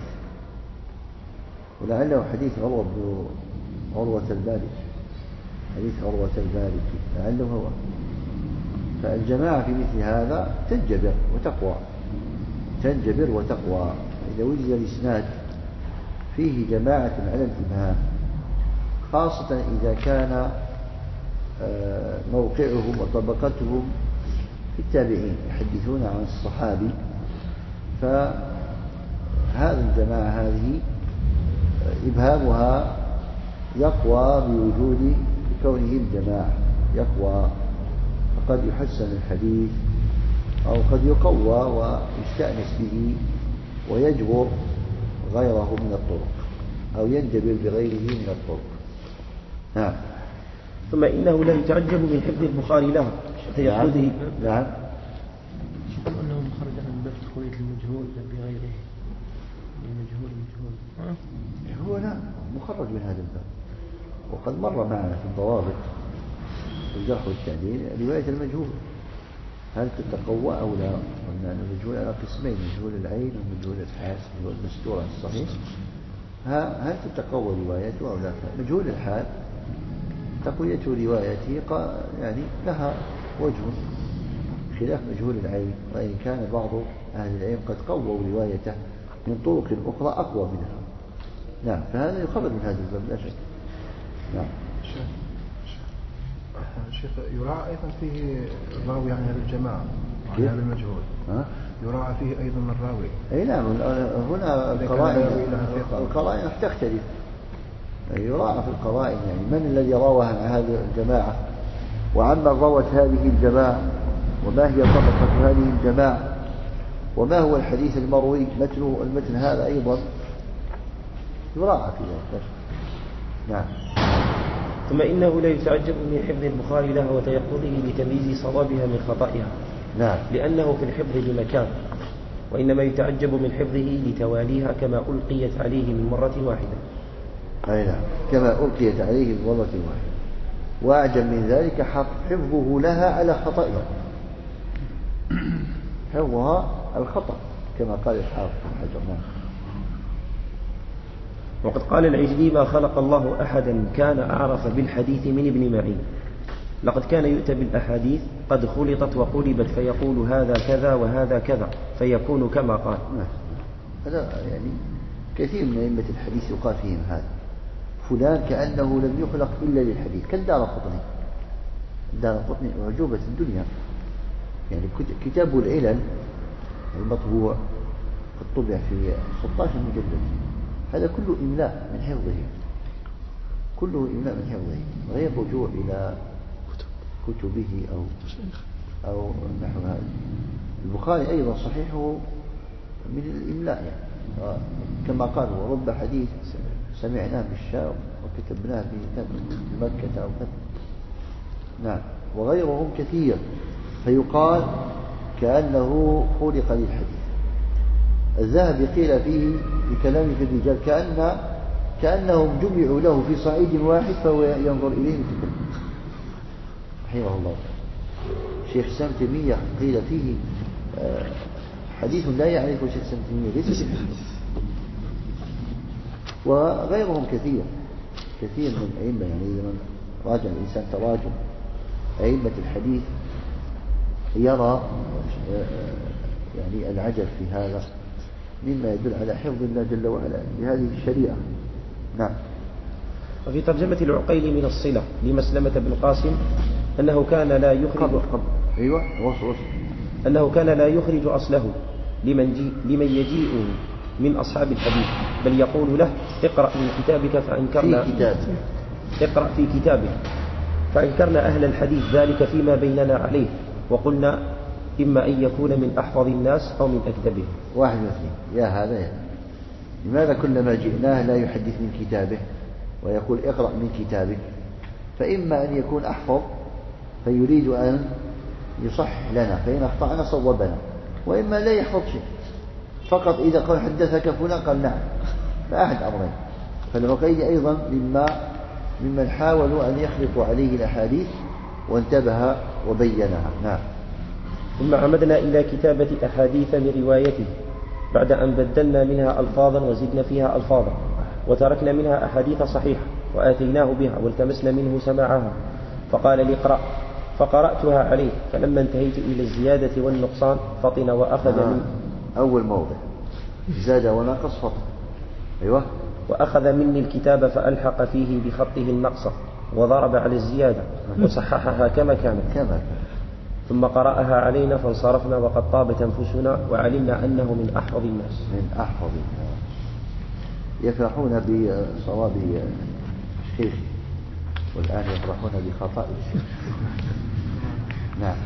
ولعله حديث عروة بن عروة الباركي، حديث عروة الباركي لعله هو. فالجماعة في مثل هذا تنجبر وتقوى، تنجبر وتقوى. إذا وجد الإسناد فيه جماعة على الإمام، خاصة إذا كان موقعهم وطبقتهم في التابعين يحدثون عن الصحابي، فهذه الجماعة هذه إبهامها يقوى بوجود كونهم جماعة، يقوى، فقد يحسن الحديث أو قد يقوى ويستأنس به ويجبر غيره من الطرق، أو ينجبر بغيره من الطرق. نعم. ثم إنه لا يتعجب من حفظ البخاري له وتيقظه. نعم. نعم. يقول أنه خرج عن باب تقوية المجهول بغيره، المجهول مجهول. هو لا مخرج من هذا الباب، وقد مر معنا في الضوابط الجرح والتعديل رواية المجهول هل تتقوى أو لا. قلنا أن المجهول على قسمين، مجهول العين ومجهول الحال والمستور عن الصحيح، هل تتقوى روايته أو لا. مجهول الحال تقوية روايته يعني لها وجه خلاف مجهول العين، وإن كان بعض أهل العلم قد قووا روايته من طرق أخرى أقوى منها. نعم. فهذا يخرج من هذا الباب لا شك. نعم. شيخ يراعى أيضا فيه الراوي عن هذه الجماعة وعن هذا المجهول، يراعى فيه أيضا الراوي. أي نعم. هنا القرائن القرائن تختلف، يراعى في القرائن يعني من الذي روى عن هذه الجماعة، وعمن روت هذه الجماعة، وما هي طبقة هذه الجماعة، وما هو الحديث المروي متنه. المتن هذا أيضا يراعى في ذلك. نعم. ثم إنه لا يتعجب من حفظ البخاري له وتيقظه لتمييز صوابها من خطئها. نعم. لأنه في الحفظ بمكان، وإنما يتعجب من حفظه لتواليها كما ألقيت عليه من مرة واحدة. أي نعم، كما ألقيت عليه من مرة واحدة. وأعجب من ذلك حفظه لها على خطئها، حفظها الخطأ كما قال الحافظ بن حجر. نعم. وقد قال العجلي ما خلق الله أحدا كان أعرف بالحديث من ابن معين. لقد كان يؤتى بالأحاديث قد خلطت وقلبت فيقول هذا كذا وهذا كذا فيكون كما قال. هذا يعني كثير من أئمة الحديث يقال فيهم هذا، فلان كأنه لم يخلق إلا للحديث، كالدارقطني. الدارقطني أعجوبة الدنيا، يعني كتاب العلل المطبوع قد طبع في ستة عشر مجلد، هذا كله إملاء من حفظه، كله إملاء من حفظه، غير رجوع إلى كتبه أو أو نحو هذا. البخاري أيضا صحيحه من الإملاء، يعني كما قال ورب حديث سمعناه بالشام وكتبناه بمكة أو كذا. نعم. وغيرهم كثير، فيقال كأنه خلق للحديث. الذهبي قيل فيه بكلام في الرجال كأن كأنهم جمعوا له في صعيد واحد فهو ينظر إليهم في رحمه الله. شيخ سام تيمية قيل فيه حديث لا يعرفه شيخ سام تيمية ليس بالحديث. وغيرهم كثير كثير من الأئمة، يعني إذا راجع الإنسان تراجم أئمة الحديث يرى يعني العجب في هذا، مما يدل على حفظ الله جل وعلا لهذه الشريعة. نعم. وفي ترجمة العقيل من الصلة لمسلمة بن قاسم أنه كان لا يخرج قبل قبل. أيوة وصل وصل. أنه كان لا يخرج أصله لمن, جي لمن يجيء من أصحاب الحديث، بل يقول له اقرأ من كتابك فأنكرنا في كتاب. اقرأ في كتابك فأنكرنا أهل الحديث ذلك فيما بيننا عليه، وقلنا إما أن يكون من أحفظ الناس أو من أكذبهم. واحد واثنين. يا هذا يا لماذا كلما جئناه لا يحدث من كتابه ويقول اقرأ من كتابك، فإما أن يكون أحفظ فيريد أن يصح لنا فإن أخطأنا صوبنا، وإما لا يحفظ شيء، فقط إذا قال حدثك فلان قال نعم، فأحد أمرين. فالعقيلي أيضا مما ممن حاولوا أن يخلطوا عليه الأحاديث وانتبه وبينها. نعم. ثم عمدنا إلى كتابة أحاديث من روايته بعد أن بدلنا منها ألفاظا وزدنا فيها ألفاظا، وتركنا منها أحاديث صحيحة وآتيناه بها والتمسنا منه سماعها، فقال لي اقرأ، فقرأتها عليه، فلما انتهيت إلى الزيادة والنقصان فطن وأخذ آه. من أول موضع زاد ونقص فطن. أيوة. وأخذ مني الكتاب فألحق فيه بخطه النقص وضرب على الزيادة وصححها كما كانت كما ثم قرأها علينا فانصرفنا وقد طابت أنفسنا وعلمنا أنه من أحفظ الناس. من أحفظ الناس. يفرحون بصواب الشيخ والآن يفرحون بخطأ الشيخ. نعم.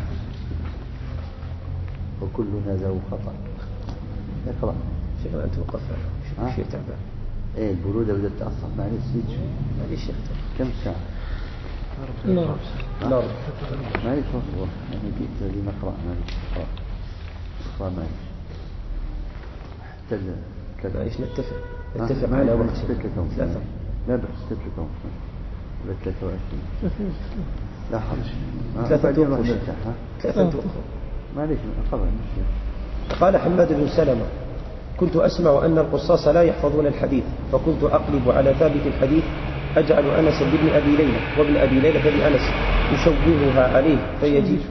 وكلنا ذو خطأ. اقرأ. شيخنا أنت وقف شيء تعبان. ايه البرودة بدأت تأثر. معلش زيد شوي. معلش يا أختي. كم ساعة؟ نار. نار. معلش اصبر. أنا جيت لنقرأ معلش. اقرأ معلش. حتى كذا. معلش نتفق. نتفق على وقت. ثلاثة. لا بس ثلاثة. ولا ثلاثة وعشرين. لا حرج. ثلاثة توقف. ثلاثة توقف. معلش أقرأ مش. قال حماد بن سلمة: كنت أسمع أن القصاص لا يحفظون الحديث، فكنت أقلب على ثابت الحديث أجعل أنس بن أبي ليلى وابن أبي ليلى بأنس يشوهها عليه فيجيء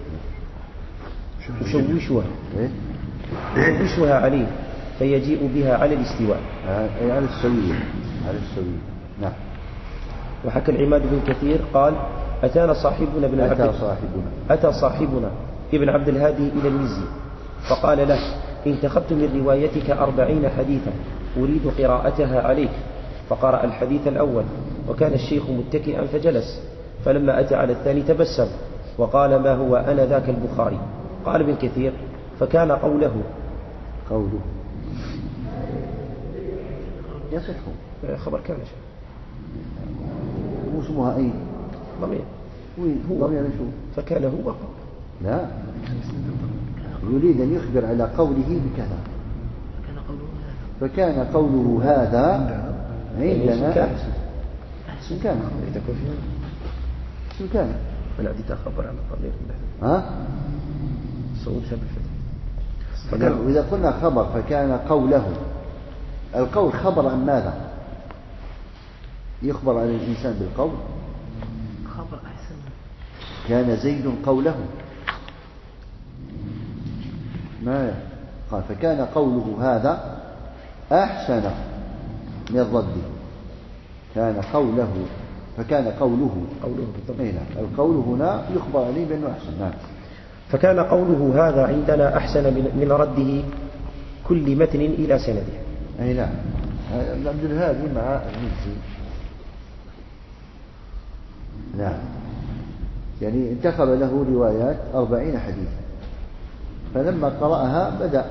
يشوشها يشوشها عليه فيجيء بها على الاستواء، أي على السوية. على السوية. نعم. وحكى العماد بن كثير قال: أتانا صاحبنا ابن أتى عبد صاحبنا أتى صاحبنا ابن عبد الهادي إلى المزي فقال له: انتخبت من روايتك أربعين حديثا أريد قراءتها عليك، فقرأ الحديث الأول وكان الشيخ متكئا فجلس، فلما أتى على الثاني تبسم وقال: ما هو أنا ذاك البخاري. قال ابن كثير: فكان قوله قوله يصح خبر كان شيء واسمها أي ضمير هو ضمير شو فكان هو لا يريد أن يخبر على قوله بكذا، فكان قوله هذا عندنا اسم كان اسم كان أنا أديت أخبر عن الضمير ها صوت شاب الفتح. وإذا قلنا خبر فكان قوله، القول خبر عن ماذا؟ يخبر عن الإنسان بالقول. خبر أحسن. كان زيد قوله ما قال فكان قوله هذا أحسن من رده. كان قوله فكان قوله قوله بالضبط. القول هنا يخبر عليه بأنه أحسن. نعم. فكان قوله هذا عندنا أحسن من رده كل متن إلى سنده. أي نعم. عبد الهادي مع المزي. نعم. يعني انتخب له روايات أربعين حديثا، فلما قرأها بدأ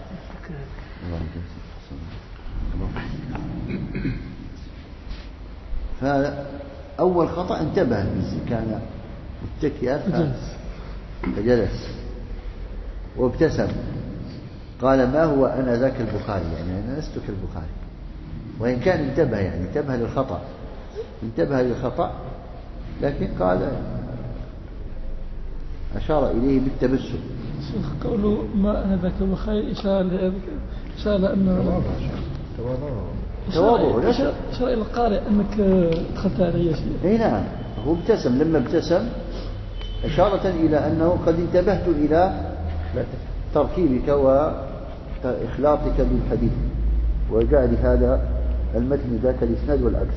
فأول خطأ انتبه المزي، كان متكئا فجلس وابتسم قال: ما هو أنا ذاك البخاري، يعني أنا لست كالبخاري. وإن كان انتبه يعني انتبه للخطأ انتبه للخطأ لكن قال أشار إليه بالتبسم. قوله ما أنا ذاك البخاري إشارة إشارة أنه تواضع إشارة إلى القارئ أنك دخلت عليه شيء. أي نعم. هو ابتسم، لما ابتسم إشارة إلى أنه قد انتبهت إلى تركيبك وإخلاطك بالحديث وجعل هذا المتن ذاك الإسناد والعكس.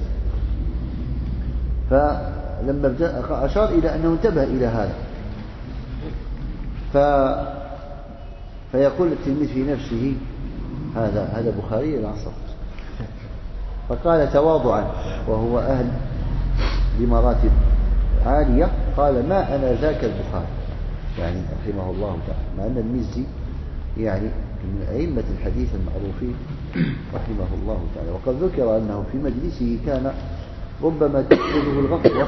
فلما أشار إلى أنه انتبه إلى هذا ف... فيقول التلميذ في نفسه: هذا هذا بخاري العصر. فقال تواضعا وهو أهل بمراتب عالية قال: ما أنا ذاك البخاري، يعني رحمه الله تعالى، مع أن المزي يعني من أئمة الحديث المعروفين رحمه الله تعالى. وقد ذكر أنه في مجلسه كان ربما تأخذه الغفوة،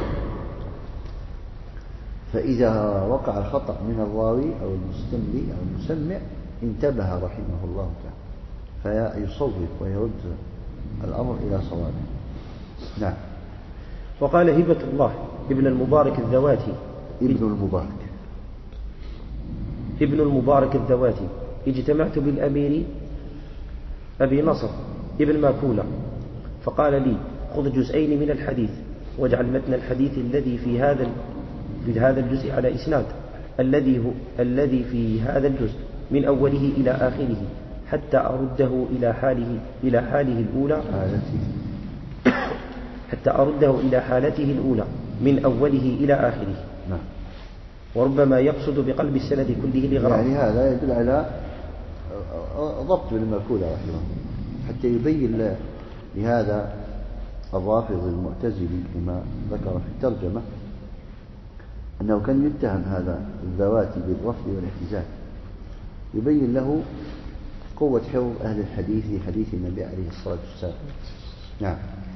فإذا وقع الخطأ من الراوي أو المستملي أو المسمع انتبه رحمه الله تعالى فيصوب ويرد الأمر إلى صوابه. نعم. وقال هبة الله ابن المبارك الذواتي ابن المبارك ابن المبارك الذواتي اجتمعت بالأمير أبي نصر ابن ماكولة فقال لي خذ جزئين من الحديث واجعل متن الحديث الذي في هذا في هذا الجزء على إسناد الذي هو الذي في هذا الجزء من أوله إلى آخره حتى أرده إلى حاله إلى حاله الأولى حتى أرده إلى حالته الأولى من أوله إلى آخره. نعم. وربما يقصد بقلب السند كله لغرض. يعني هذا يدل على ضبط المأكولة رحمه حتى يبين لهذا الرافض المعتزلي كما ذكر في الترجمة أنه كان يتهم هذا الذواتي بالرفض والاحتجاج، يبين له قوة حفظ أهل الحديث لحديث النبي عليه الصلاة والسلام. نعم.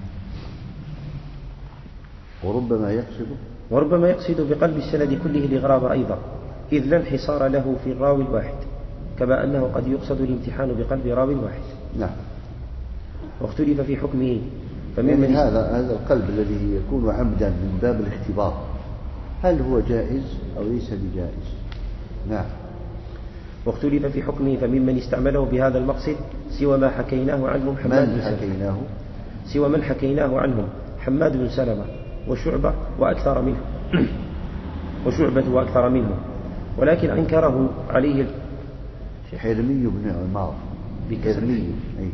وربما يقصد وربما يقصد بقلب السند كله لغراب أيضا، إذ لا انحصار له في الراوي الواحد، كما أنه قد يقصد الامتحان بقلب راوي واحد. نعم. واختلف في حكمه، فمن يعني هذا هذا القلب الذي يكون عمدا من باب الاختبار هل هو جائز أو ليس بجائز؟ نعم. واختلف في حكمه، فممن استعمله بهذا المقصد سوى ما حكيناه عنهم حماد من حكيناه سوى من حكيناه عنهم حماد بن سلمة وشعبة وأكثر منه وشعبة وأكثر منه، ولكن أنكره عليه حرمي بن عمار حرمي أي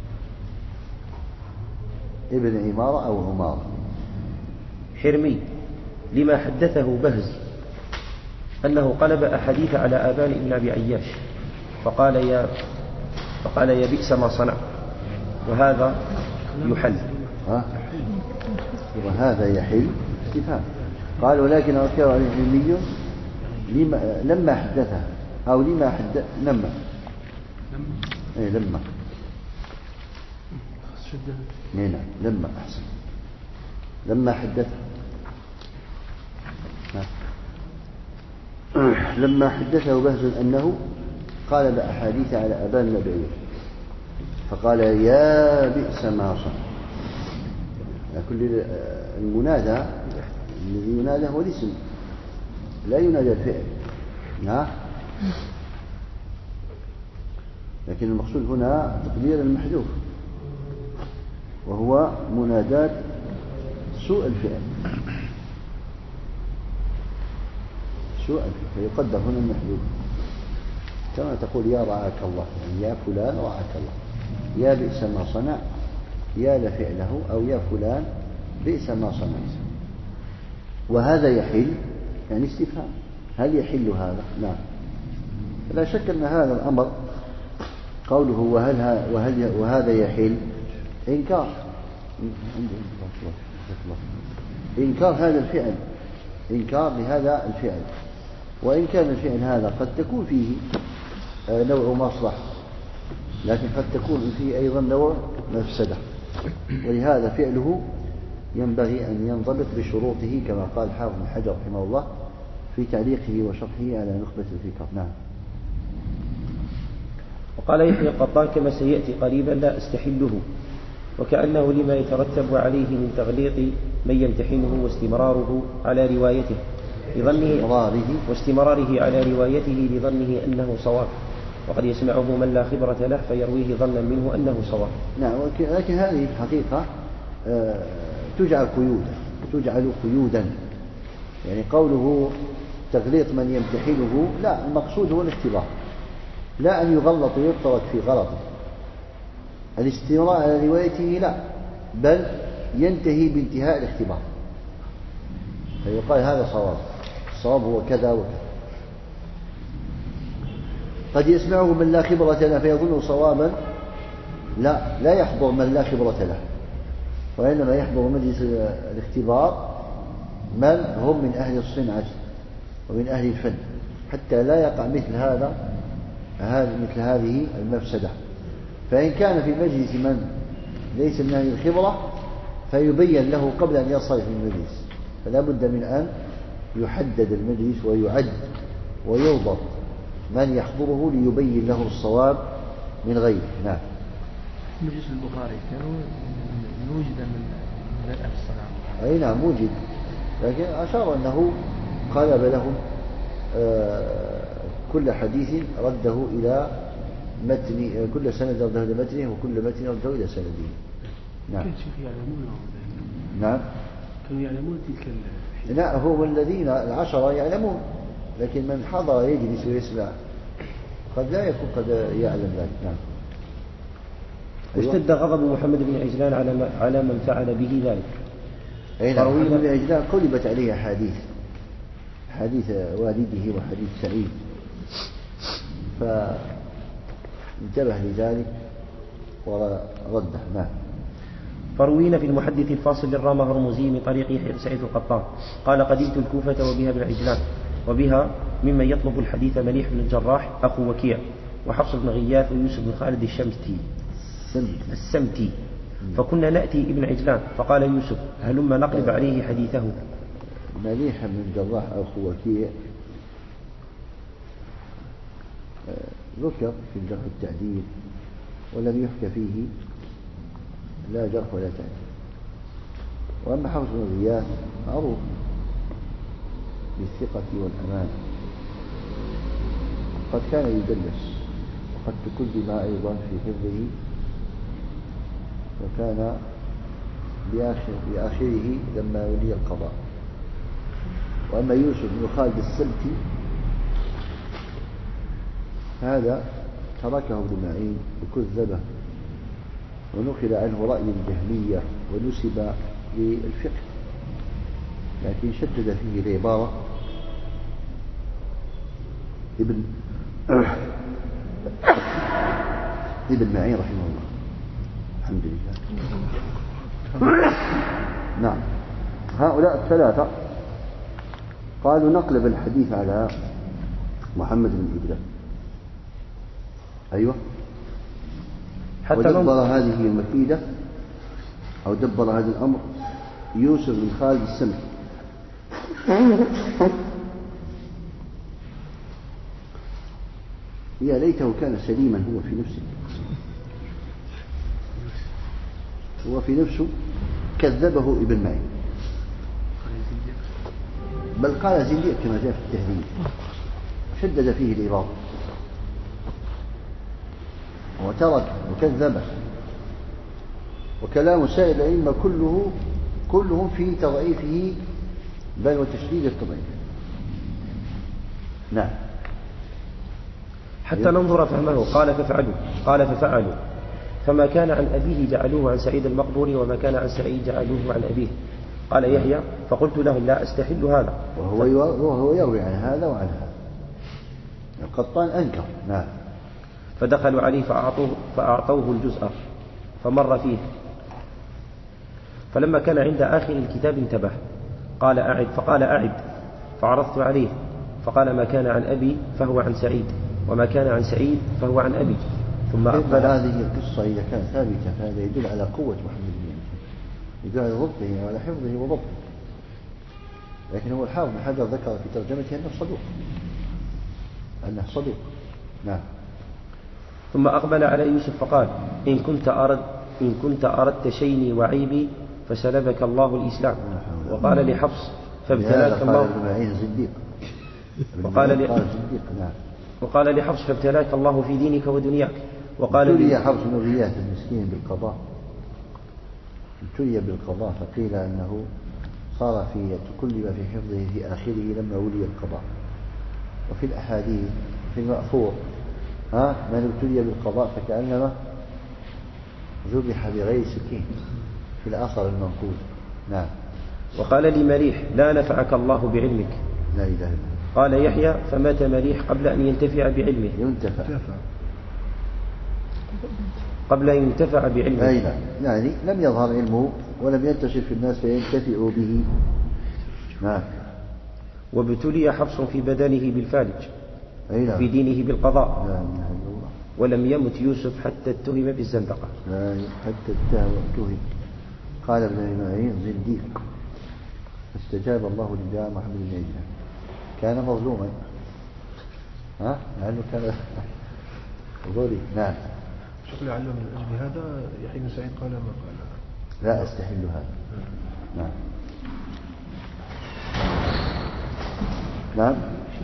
ابن عمارة أو عمارة حرمي لما حدثه بهز أنه قلب أحاديث على آبان ابن أبي عياش فقال يا فقال يا بئس ما صنع، وهذا يحل. ها؟ وهذا يحل استفهام. قال ولكن أذكر عليه علمي لما لما حدثها أو لما حدث لما إيه لما نعم لما أحسن لما حدثها لما حدثه بهز أنه قال بأحاديث على أبان النبي فقال يا بئس ما صنع. كل المنادى الذي ينادى هو الاسم لا ينادى الفعل. نعم. لكن المقصود هنا تقدير المحذوف وهو منادات سوء الفعل سوء الفعل فيقدر هنا المحذوف كما تقول يا رعاك الله يعني يا فلان رعاك الله، يا بئس ما صنع يا لفعله أو يا فلان بئس ما صنع. وهذا يحل يعني استفهام هل يحل هذا؟ نعم. لا شك أن هذا الأمر قوله وهل وهل وهذا يحل إنكار إنكار هذا الفعل إنكار لهذا الفعل، وإن كان الفعل هذا قد تكون فيه نوع مصلحة لكن قد تكون فيه أيضا نوع مفسدة، ولهذا فعله ينبغي أن ينضبط بشروطه كما قال حافظ بن حجر رحمه الله في تعليقه وشرحه على نخبة الفكر. نعم. وقال يحيى القطان كما سيأتي قريبا لا أستحله، وكأنه لما يترتب عليه من تغليط من يمتحنه واستمراره على روايته لظنه واستمراره على روايته لظنه أنه صواب، وقد يسمعه من لا خبرة له فيرويه ظنا منه أنه صواب. نعم. لكن هذه الحقيقة تجعل قيودا تجعل قيودا يعني قوله تغليط من يمتحنه لا، المقصود هو الاختبار، لا أن يغلط ويترك في غلطه. الاستمرار على روايته لا، بل ينتهي بانتهاء الاختبار فيقال هذا صواب، الصواب هو كذا وكذا. قد يسمعه من لا خبرة له فيظن صوابا، لا لا يحضر من لا خبرة له، وإنما يحضر مجلس الاختبار من هم من أهل الصنعة ومن أهل الفن حتى لا يقع مثل هذا مثل هذه المفسدة. فإن كان في مجلس من ليس من أهل الخبرة فيبين له قبل أن يصل في المجلس، فلا بد من أن يحدد المجلس ويعد ويوضط من يحضره ليبين له الصواب من غيره. نعم. مجلس البخاري كانوا يوجد من بدء الصلاة. أي نعم موجد، لكن أشار أنه قلب لهم آه كل حديث رده إلى متن، كل سند رده إلى متنه وكل متن رده إلى سنده. نعم. كان شيخ يعلمون. نعم. كانوا يعلمون تلك ال. لا هو الذين العشرة يعلمون، لكن من حضر يجلس ويسمع قد لا يكون قد يعلم ذلك. نعم. واشتد غضب محمد بن عجلان على على من فعل به ذلك. أي نعم. محمد بن عجلان قلبت عليه حديث حديث والده وحديث سعيد، فانتبه لذلك ورده. نعم. فروينا في المحدث الفاصل للرام هرمزي من طريق يحيى بن سعيد القطان قال قدمت الكوفة وبها بن عجلان، وبها ممن يطلب الحديث مليح بن الجراح أخو وكيع وحفص بن غياث ويوسف بن خالد الشمتي السمتي. فكنا نأتي ابن عجلان فقال يوسف هلما نقلب عليه حديثه. مليح بن الجراح أخو وكيع ذكر في الجرح التعديل ولم يحكى فيه لا جرح ولا تعديل. وأما حفص بن غياث معروف بالثقة والأمان، قد كان يدلس وقد تكذب أيضا في حفظه، وكان بآخر بآخره لما ولي القضاء. وأما يوسف بن خالد السبتي هذا تركه ابن معين وكذبه ونقل عنه رأي الجهمية ونسب للفقه، لكن شدد فيه العبارة ابن ابن معين رحمه الله. الحمد لله. نعم. هؤلاء الثلاثة قالوا نقلب الحديث على محمد بن عجلان. أيوة. ودبر هذه المكيدة أو دبر هذا الأمر يوسف بن خالد السمتي. يا ليته كان سليما هو في نفسه، هو في نفسه كذبه ابن معين، بل قال زنديق كما جاء في التهذيب، شدد فيه الإباضة وترك وكذبه. وكلام سائر الأئمة كله كلهم في تضعيفه بل وتشديد التضعيف. نعم. حتى ننظر فهمه. قال ففعلوا قال ففعلوا فما كان عن أبيه جعلوه عن سعيد المقبوري وما كان عن سعيد جعلوه عن أبيه. قال يحيى فقلت لهم لا أستحل هذا، وهو وهو يروي عن هذا وعن هذا. القطان أنكر. نعم. فدخلوا عليه فأعطوه, فأعطوه الجزء فمر فيه، فلما كان عند آخر الكتاب انتبه قال أعد، فقال أعد، فعرضت عليه فقال ما كان عن أبي فهو عن سعيد وما كان عن سعيد فهو عن أبي. ثم أقبل. هذه القصة إذا كانت ثابتة فهذا يدل على قوة محمد بن عجلان، يدل على ضبطه وعلى حفظه وضبطه. لكن هو الحافظ بن حجر ذكر في ترجمته أنه صدوق أنه صدوق. نعم. ثم أقبل على يوسف فقال إن كنت أرد إن كنت أردت شيني وعيبي فسلبك الله الإسلام. وقال لحفص فابتلاك الله. وقال لحفص وقال لحفص فابتلاك الله في دينك ودنياك. وقال ابتلي حفص بن غياث المسكين بالقضاء، ابتلي بالقضاء فقيل أنه صار في تكلم في حفظه في آخره لما ولي القضاء. وفي الأحاديث في المأثور ها من ابتلي بالقضاء فكأنما ذبح بغير سكين في الأثر المنقول. نعم. وقال لي مليح لا نفعك الله بعلمك. لا إله إلا. قال يحيى فمات مليح قبل أن ينتفع بعلمه. ينتفع قبل أن ينتفع بعلمه. أي نعم. يعني لم يظهر علمه ولم ينتشر في الناس فينتفعوا به. نعم. وابتلي حفص في بدنه بالفالج نعم. في دينه بالقضاء. لا إله إلا الله. ولم يمت يوسف حتى اتهم بالزندقة. لا حتى اتهم واتهم. قال ابن معين زنديق، فاستجاب الله لدعاء محمد بن عجلان. كان مظلوما، ها لأنه كان ظلم. نعم. شكل لعله من أجل هذا يحيى بن سعيد قال ما قال. لا أستحل هذا. نعم. نعم.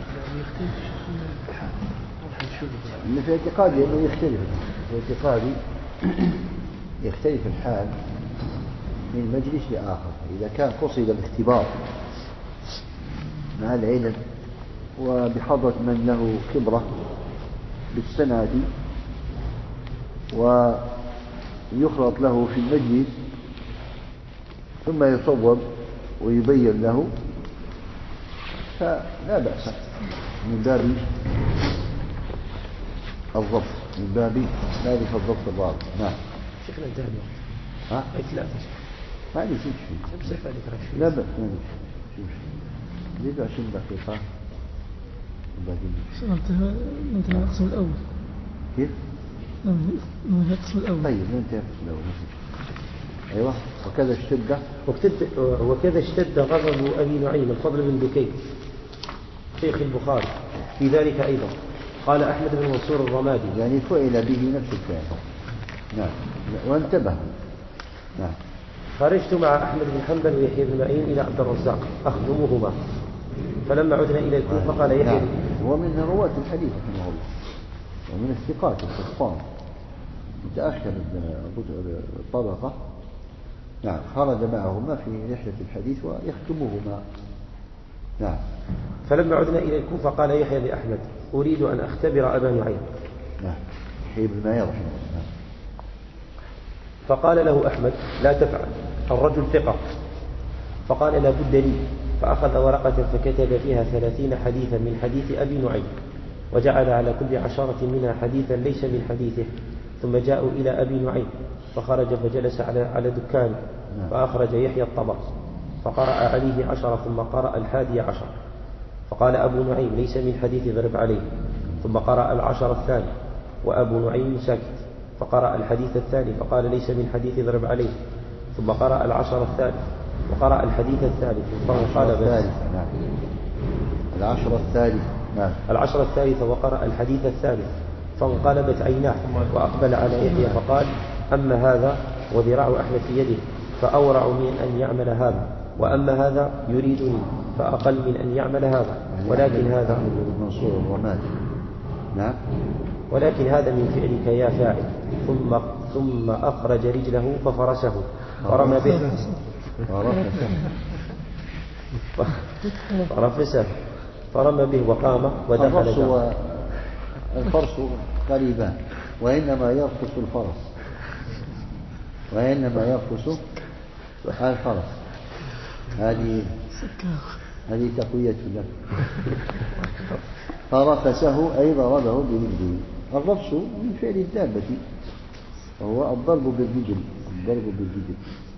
إن في اعتقادي أنه يختلف، في اعتقادي يختلف الحال من مجلس لآخر. إذا كان قصد الاختبار مع العلم وبحضرة من له خبرة بالسند ويخلط له في المجلس ثم يصوب ويبين له فلا بأس من باب الضبط، من باب ذلك الضبط الرابع. نعم. شيخنا انتهى الوقت. ها؟ أي ثلاثة. ما لي شيء. لا بأس، ما لي شيء. زيد عشرين دقيقة. انتهى انتهى القسم الأول. كيف؟ انتهى القسم الأول. طيب انتهى القسم الأول. أيوة. وكذا اشتد وكذا اشتد غضب أبي نعيم الفضل بن دكين شيخ البخاري في ذلك أيضا. قال أحمد بن منصور الرمادي يعني فعل به نفس الفعل. نعم. وانتبه. نعم. خرجت مع أحمد بن حنبل ويحيى بن معين إلى عبد الرزاق أخدمهما، فلما عدنا إلى الكوفة قال يحيى. نعم. هو من رواة الحديث رحمه الله ومن الثقات الحفاظ متأخر الطبقة. نعم. خرج معهما في رحلة الحديث ويختمهما. نعم. فلما عدنا إلى الكوفة قال يحيى لأحمد أريد أن أختبر أبا نعيم. نعم. يحيى بن معين رحمه الله. نعم. فقال له أحمد لا تفعل، الرجل ثقة. فقال لا بد لي، فأخذ ورقة فكتب فيها ثلاثين حديثا من حديث أبي نعيم، وجعل على كل عشرة منها حديثا ليس من حديثه. ثم جاءوا إلى أبي نعيم فخرج فجلس على على دكان، فأخرج يحيى الطبق فقرأ عليه عشرة ثم قرأ الحادي عشر، فقال أبو نعيم ليس من حديث ضرب عليه. ثم قرأ العشر الثاني وأبو نعيم ساكت، فقرأ الحديث الثاني فقال ليس من حديث ضرب عليه. ثم قرأ العشر الثالث وقرأ الحديث الثالث فقال الثالث. نعم. العشر الثالث. نعم. العشر الثالث وقرأ الحديث الثالث فانقلبت عيناه وأقبل على يحيى فقال أما هذا وذراع أحمد في يده فأورع من أن يعمل هذا، وأما هذا يريدني فأقل من أن يعمل هذا، ولكن هذا منصور الرمادي. نعم. ولكن هذا من فعلك يا فاعل. ثم ثم أخرج رجله ففرسه فرمى به فرفسه فرمى به وقام ودخل جاره. الفرس قريبان، وإنما يرفس الفرس وإنما يرفس الفرس. هذه هذه تقوية له. فرفسه أي ضربه برجله. الرفس من فعل الدابة وهو الضرب بالرجل، الضرب بالرجل.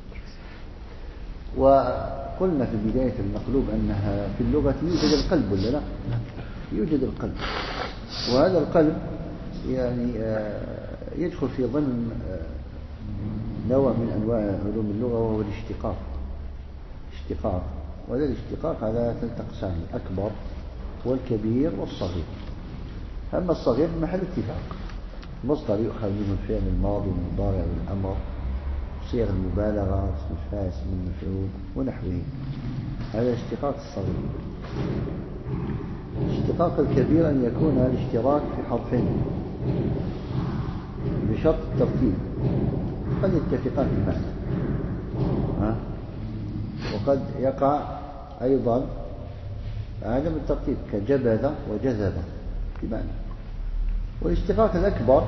وقلنا في بداية المقلوب أنها في اللغة يوجد القلب ولا لا؟ يوجد القلب، وهذا القلب يعني يدخل في ضمن نوع من أنواع علوم اللغة وهو الاشتقاق. اشتقاق، وهذا الاشتقاق على ثلاث أقسام: الأكبر والكبير والصغير. أما الصغير محل اتفاق، مصدر يؤخذ منه الفعل الماضي والمضارع والأمر، صيغ المبالغة، اسم الفاعل، اسم المفعول ونحوه. هذا اشتقاق الصغير. الاشتقاق الكبير أن يكون الاشتراك في حرفين بشرط الترتيب، قد يتفقان في المعنى ها؟ وقد يقع أيضا عدم الترتيب كجبذ وجذب في معنى. والاشتقاق الأكبر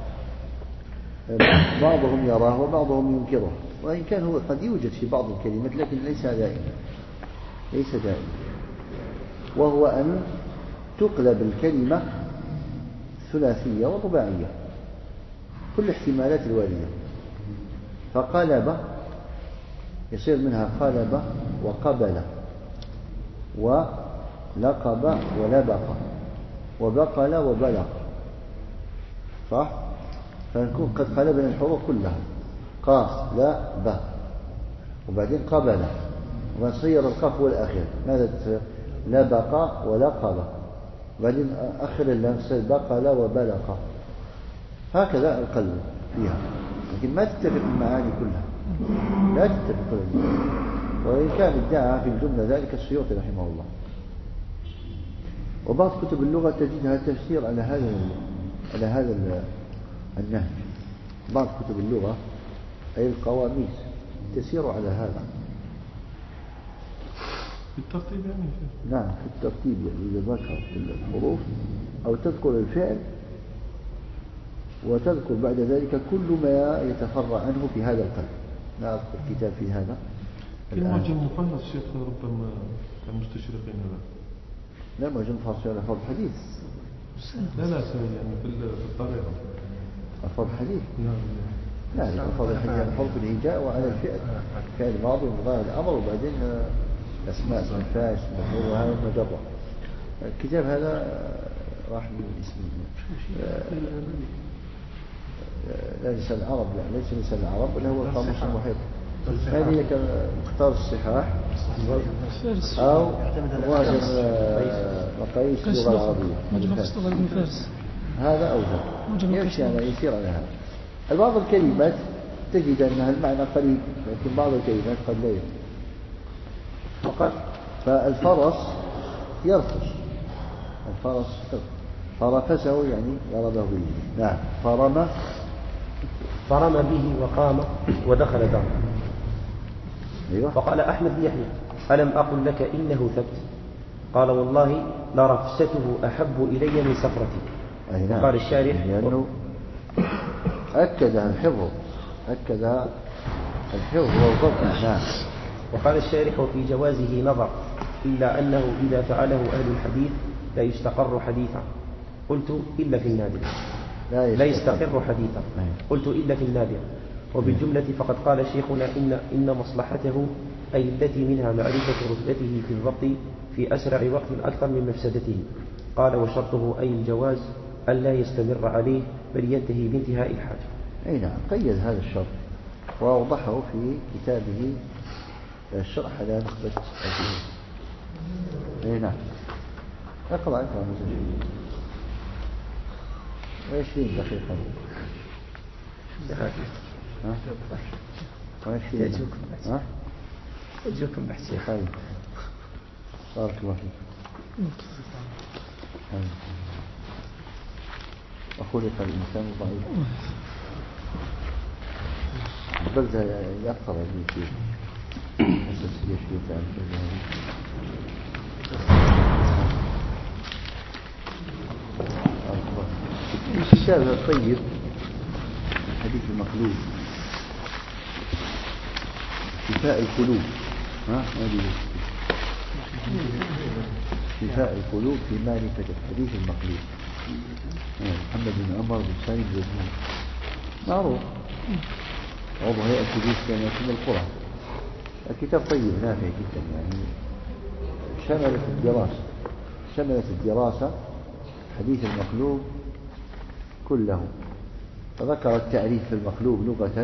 بعضهم يراه وبعضهم ينكره، وإن كان هو قد يوجد في بعض الكلمات لكن ليس دائما ليس دائما وهو أن تقلب الكلمة ثلاثية ورباعية، كل احتمالات الواردة. فقلب يصير منها قلب وقبل ولقب ولبق وبقل وبلق، صح؟ فنكون قد قلبنا الحروف كلها قا لا ب وبعدين قبل، ونصير القاف هو الأخير، ماذا تصير؟ لا بقى ولا قبل، وبعدين أخر اللام تصير بقى لا وبلق. هكذا القلب فيها، لكن ما تتفق المعاني كلها، لا تتفق كلها، وإن كان ادعى في الجملة ذلك السيوطي رحمه الله. وبعض كتب اللغة تجدها تفسير على هذا على هذا النهج. بعض كتب اللغة أي القواميس تسير على هذا بالترتيب يعني. نعم في الترتيب، يعني إذا ذكر الحروف أو تذكر الفعل وتذكر بعد ذلك كل ما يتفرع عنه في هذا القلب. لا أذكر كتاب في هذا في معجم مفرس شيخ ربما المستشرقين هذا. لا معجم مفرس على ألفاظ الحديث. لا لا يعني في الطريقة ألفاظ الحديث. نعم. لا ألفاظ الحديث على حرف الهجاء وعلى الفعل، فعل ماضي ومضارع الأمر، وبعدين أسماء اسم الفاعل اسم المفعول وهذا المجرة. الكتاب هذا راح من اسمه لا لسان العرب، لا ليس لسان العرب بل هو القاموس المحيط. هذه مختار الصحاح أو معجم مقاييس اللغة العربية هذا أوجه يمشي على يسير على هذا. بعض الكلمات تجد أنها المعنى قريب، لكن بعض الكلمات قد لا يكون. فقط فالفرس يرفس، الفرس فرفسه يعني ضربه به. نعم. فرم فرم به وقام ودخل دار. أيوة. فقال أحمد بن يحيى ألم أقل لك إنه ثبت؟ قال والله لرفسته أحب إلي من سفرتي. أي نعم. قال الشارح لأنه أكدها الحفظ، أكدها الحفظ والضبط. نعم. وقال الشارح وفي جوازه نظر، إلا أنه إذا فعله أهل الحديث لا يستقر حديثا. قلت إلا في النادر. لا, لا يستقر حديثا. قلت إلا في النادر. وبالجملة فقد قال شيخنا إن, إن مصلحته أي التي منها معرفة رتبته في الضبط في أسرع وقت أكثر من مفسدته. قال وشرطه أي الجواز أن لا يستمر عليه بل ينتهي بانتهاء الحاجة. أي نعم. قيد هذا الشرط وأوضحه في كتابه الشرح على نخبة الجهود. أي نعم. اقرأ اقرأ مزيد وعشرين دقيقة. ها؟ وعشرين. يجوكم بحث. ها؟ يجوكم بحث. خير. بارك الله فيك. وخلق الإنسان ضعيفا. البلدة يأثر عليه فيه. أساسية شيء تعرف. الكتاب الطيب الحديث المقلوب شفاء القلوب. ها هذه شفاء القلوب في معرفة الحديث المقلوب. محمد بن عمر بن سالم بن يزيد معروف، عضو هيئة تدريس جامعة القرى. الكتاب طيب نافع جدا، يعني شملت الدراسة شملت الدراسة حديث المقلوب كله، فذكر التعريف في المقلوب لغة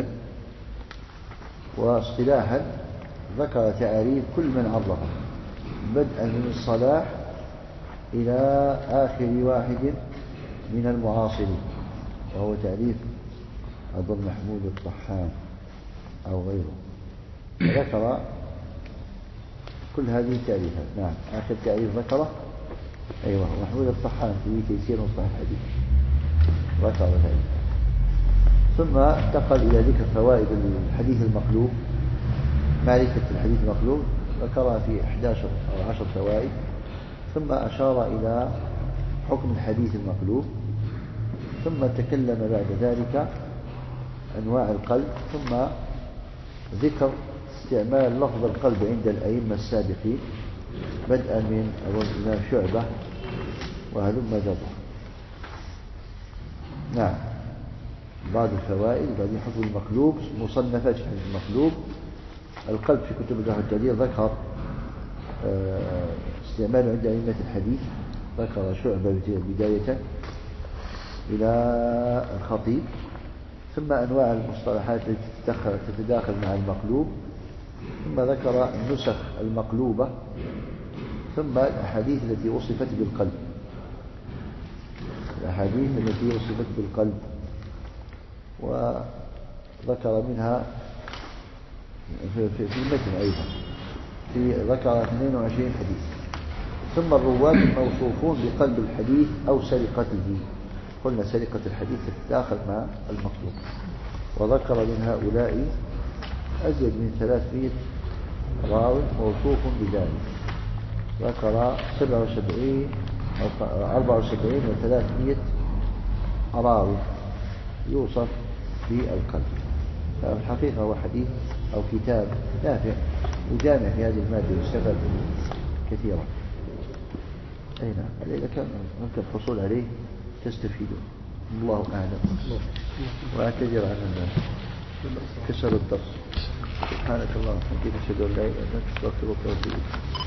واصطلاحا، ذكر تعريف كل من عرفه بدءا من الصلاح إلى آخر واحد من المعاصرين، وهو تعريف أظن محمود الطحان أو غيره، ذكر كل هذه التعريفات. نعم. آخر تعريف ذكره أيوة محمود الطحان في تيسير مصطلح الحديث ذكر ذلك. ثم انتقل إلى ذكر فوائد الحديث المقلوب، معرفة الحديث المقلوب، ذكرها في إحدى عشر أو عشر فوائد. ثم أشار إلى حكم الحديث المقلوب، ثم تكلم بعد ذلك أنواع القلب، ثم ذكر استعمال لفظ القلب عند الأئمة السابقين بدءا من الإمام شعبة وهلم جرا. نعم. بعض الفوائد. بعدين حكم المقلوب، مصنفات الحديث المقلوب. القلب في كتب الجرح والتعديل ذكر استعماله عند أئمة الحديث، ذكر شعبة بداية إلى الخطيب. ثم أنواع المصطلحات التي تتداخل مع المقلوب، ثم ذكر النسخ المقلوبة، ثم الأحاديث التي وصفت بالقلب، الأحاديث التي وصفت بالقلب، وذكر منها في, في, في المتن أيضا في ذكر اثنين وعشرين حديث. ثم الرواة الموصوفون بقلب الحديث أو سرقته، قلنا سرقة الحديث تتداخل مع المطلوب، وذكر من هؤلاء أزيد من ثلاثمائة راو موصوف بذلك، ذكر سبعة وسبعين أو أربعة وسبعين وثلاثمائة راوي يوصف بالقلب. ففي الحقيقة هو حديث أو كتاب نافع وجامع في هذه المادة يستفاد كثيرا. أي نعم، إذا كان ممكن الحصول عليه تستفيدون، الله أعلم. وأعتذر عن كسر الدرس. سبحانك اللهم وبحمدك، أشهد أن لا إله إلا أنت، أستغفرك وأتوب إليك.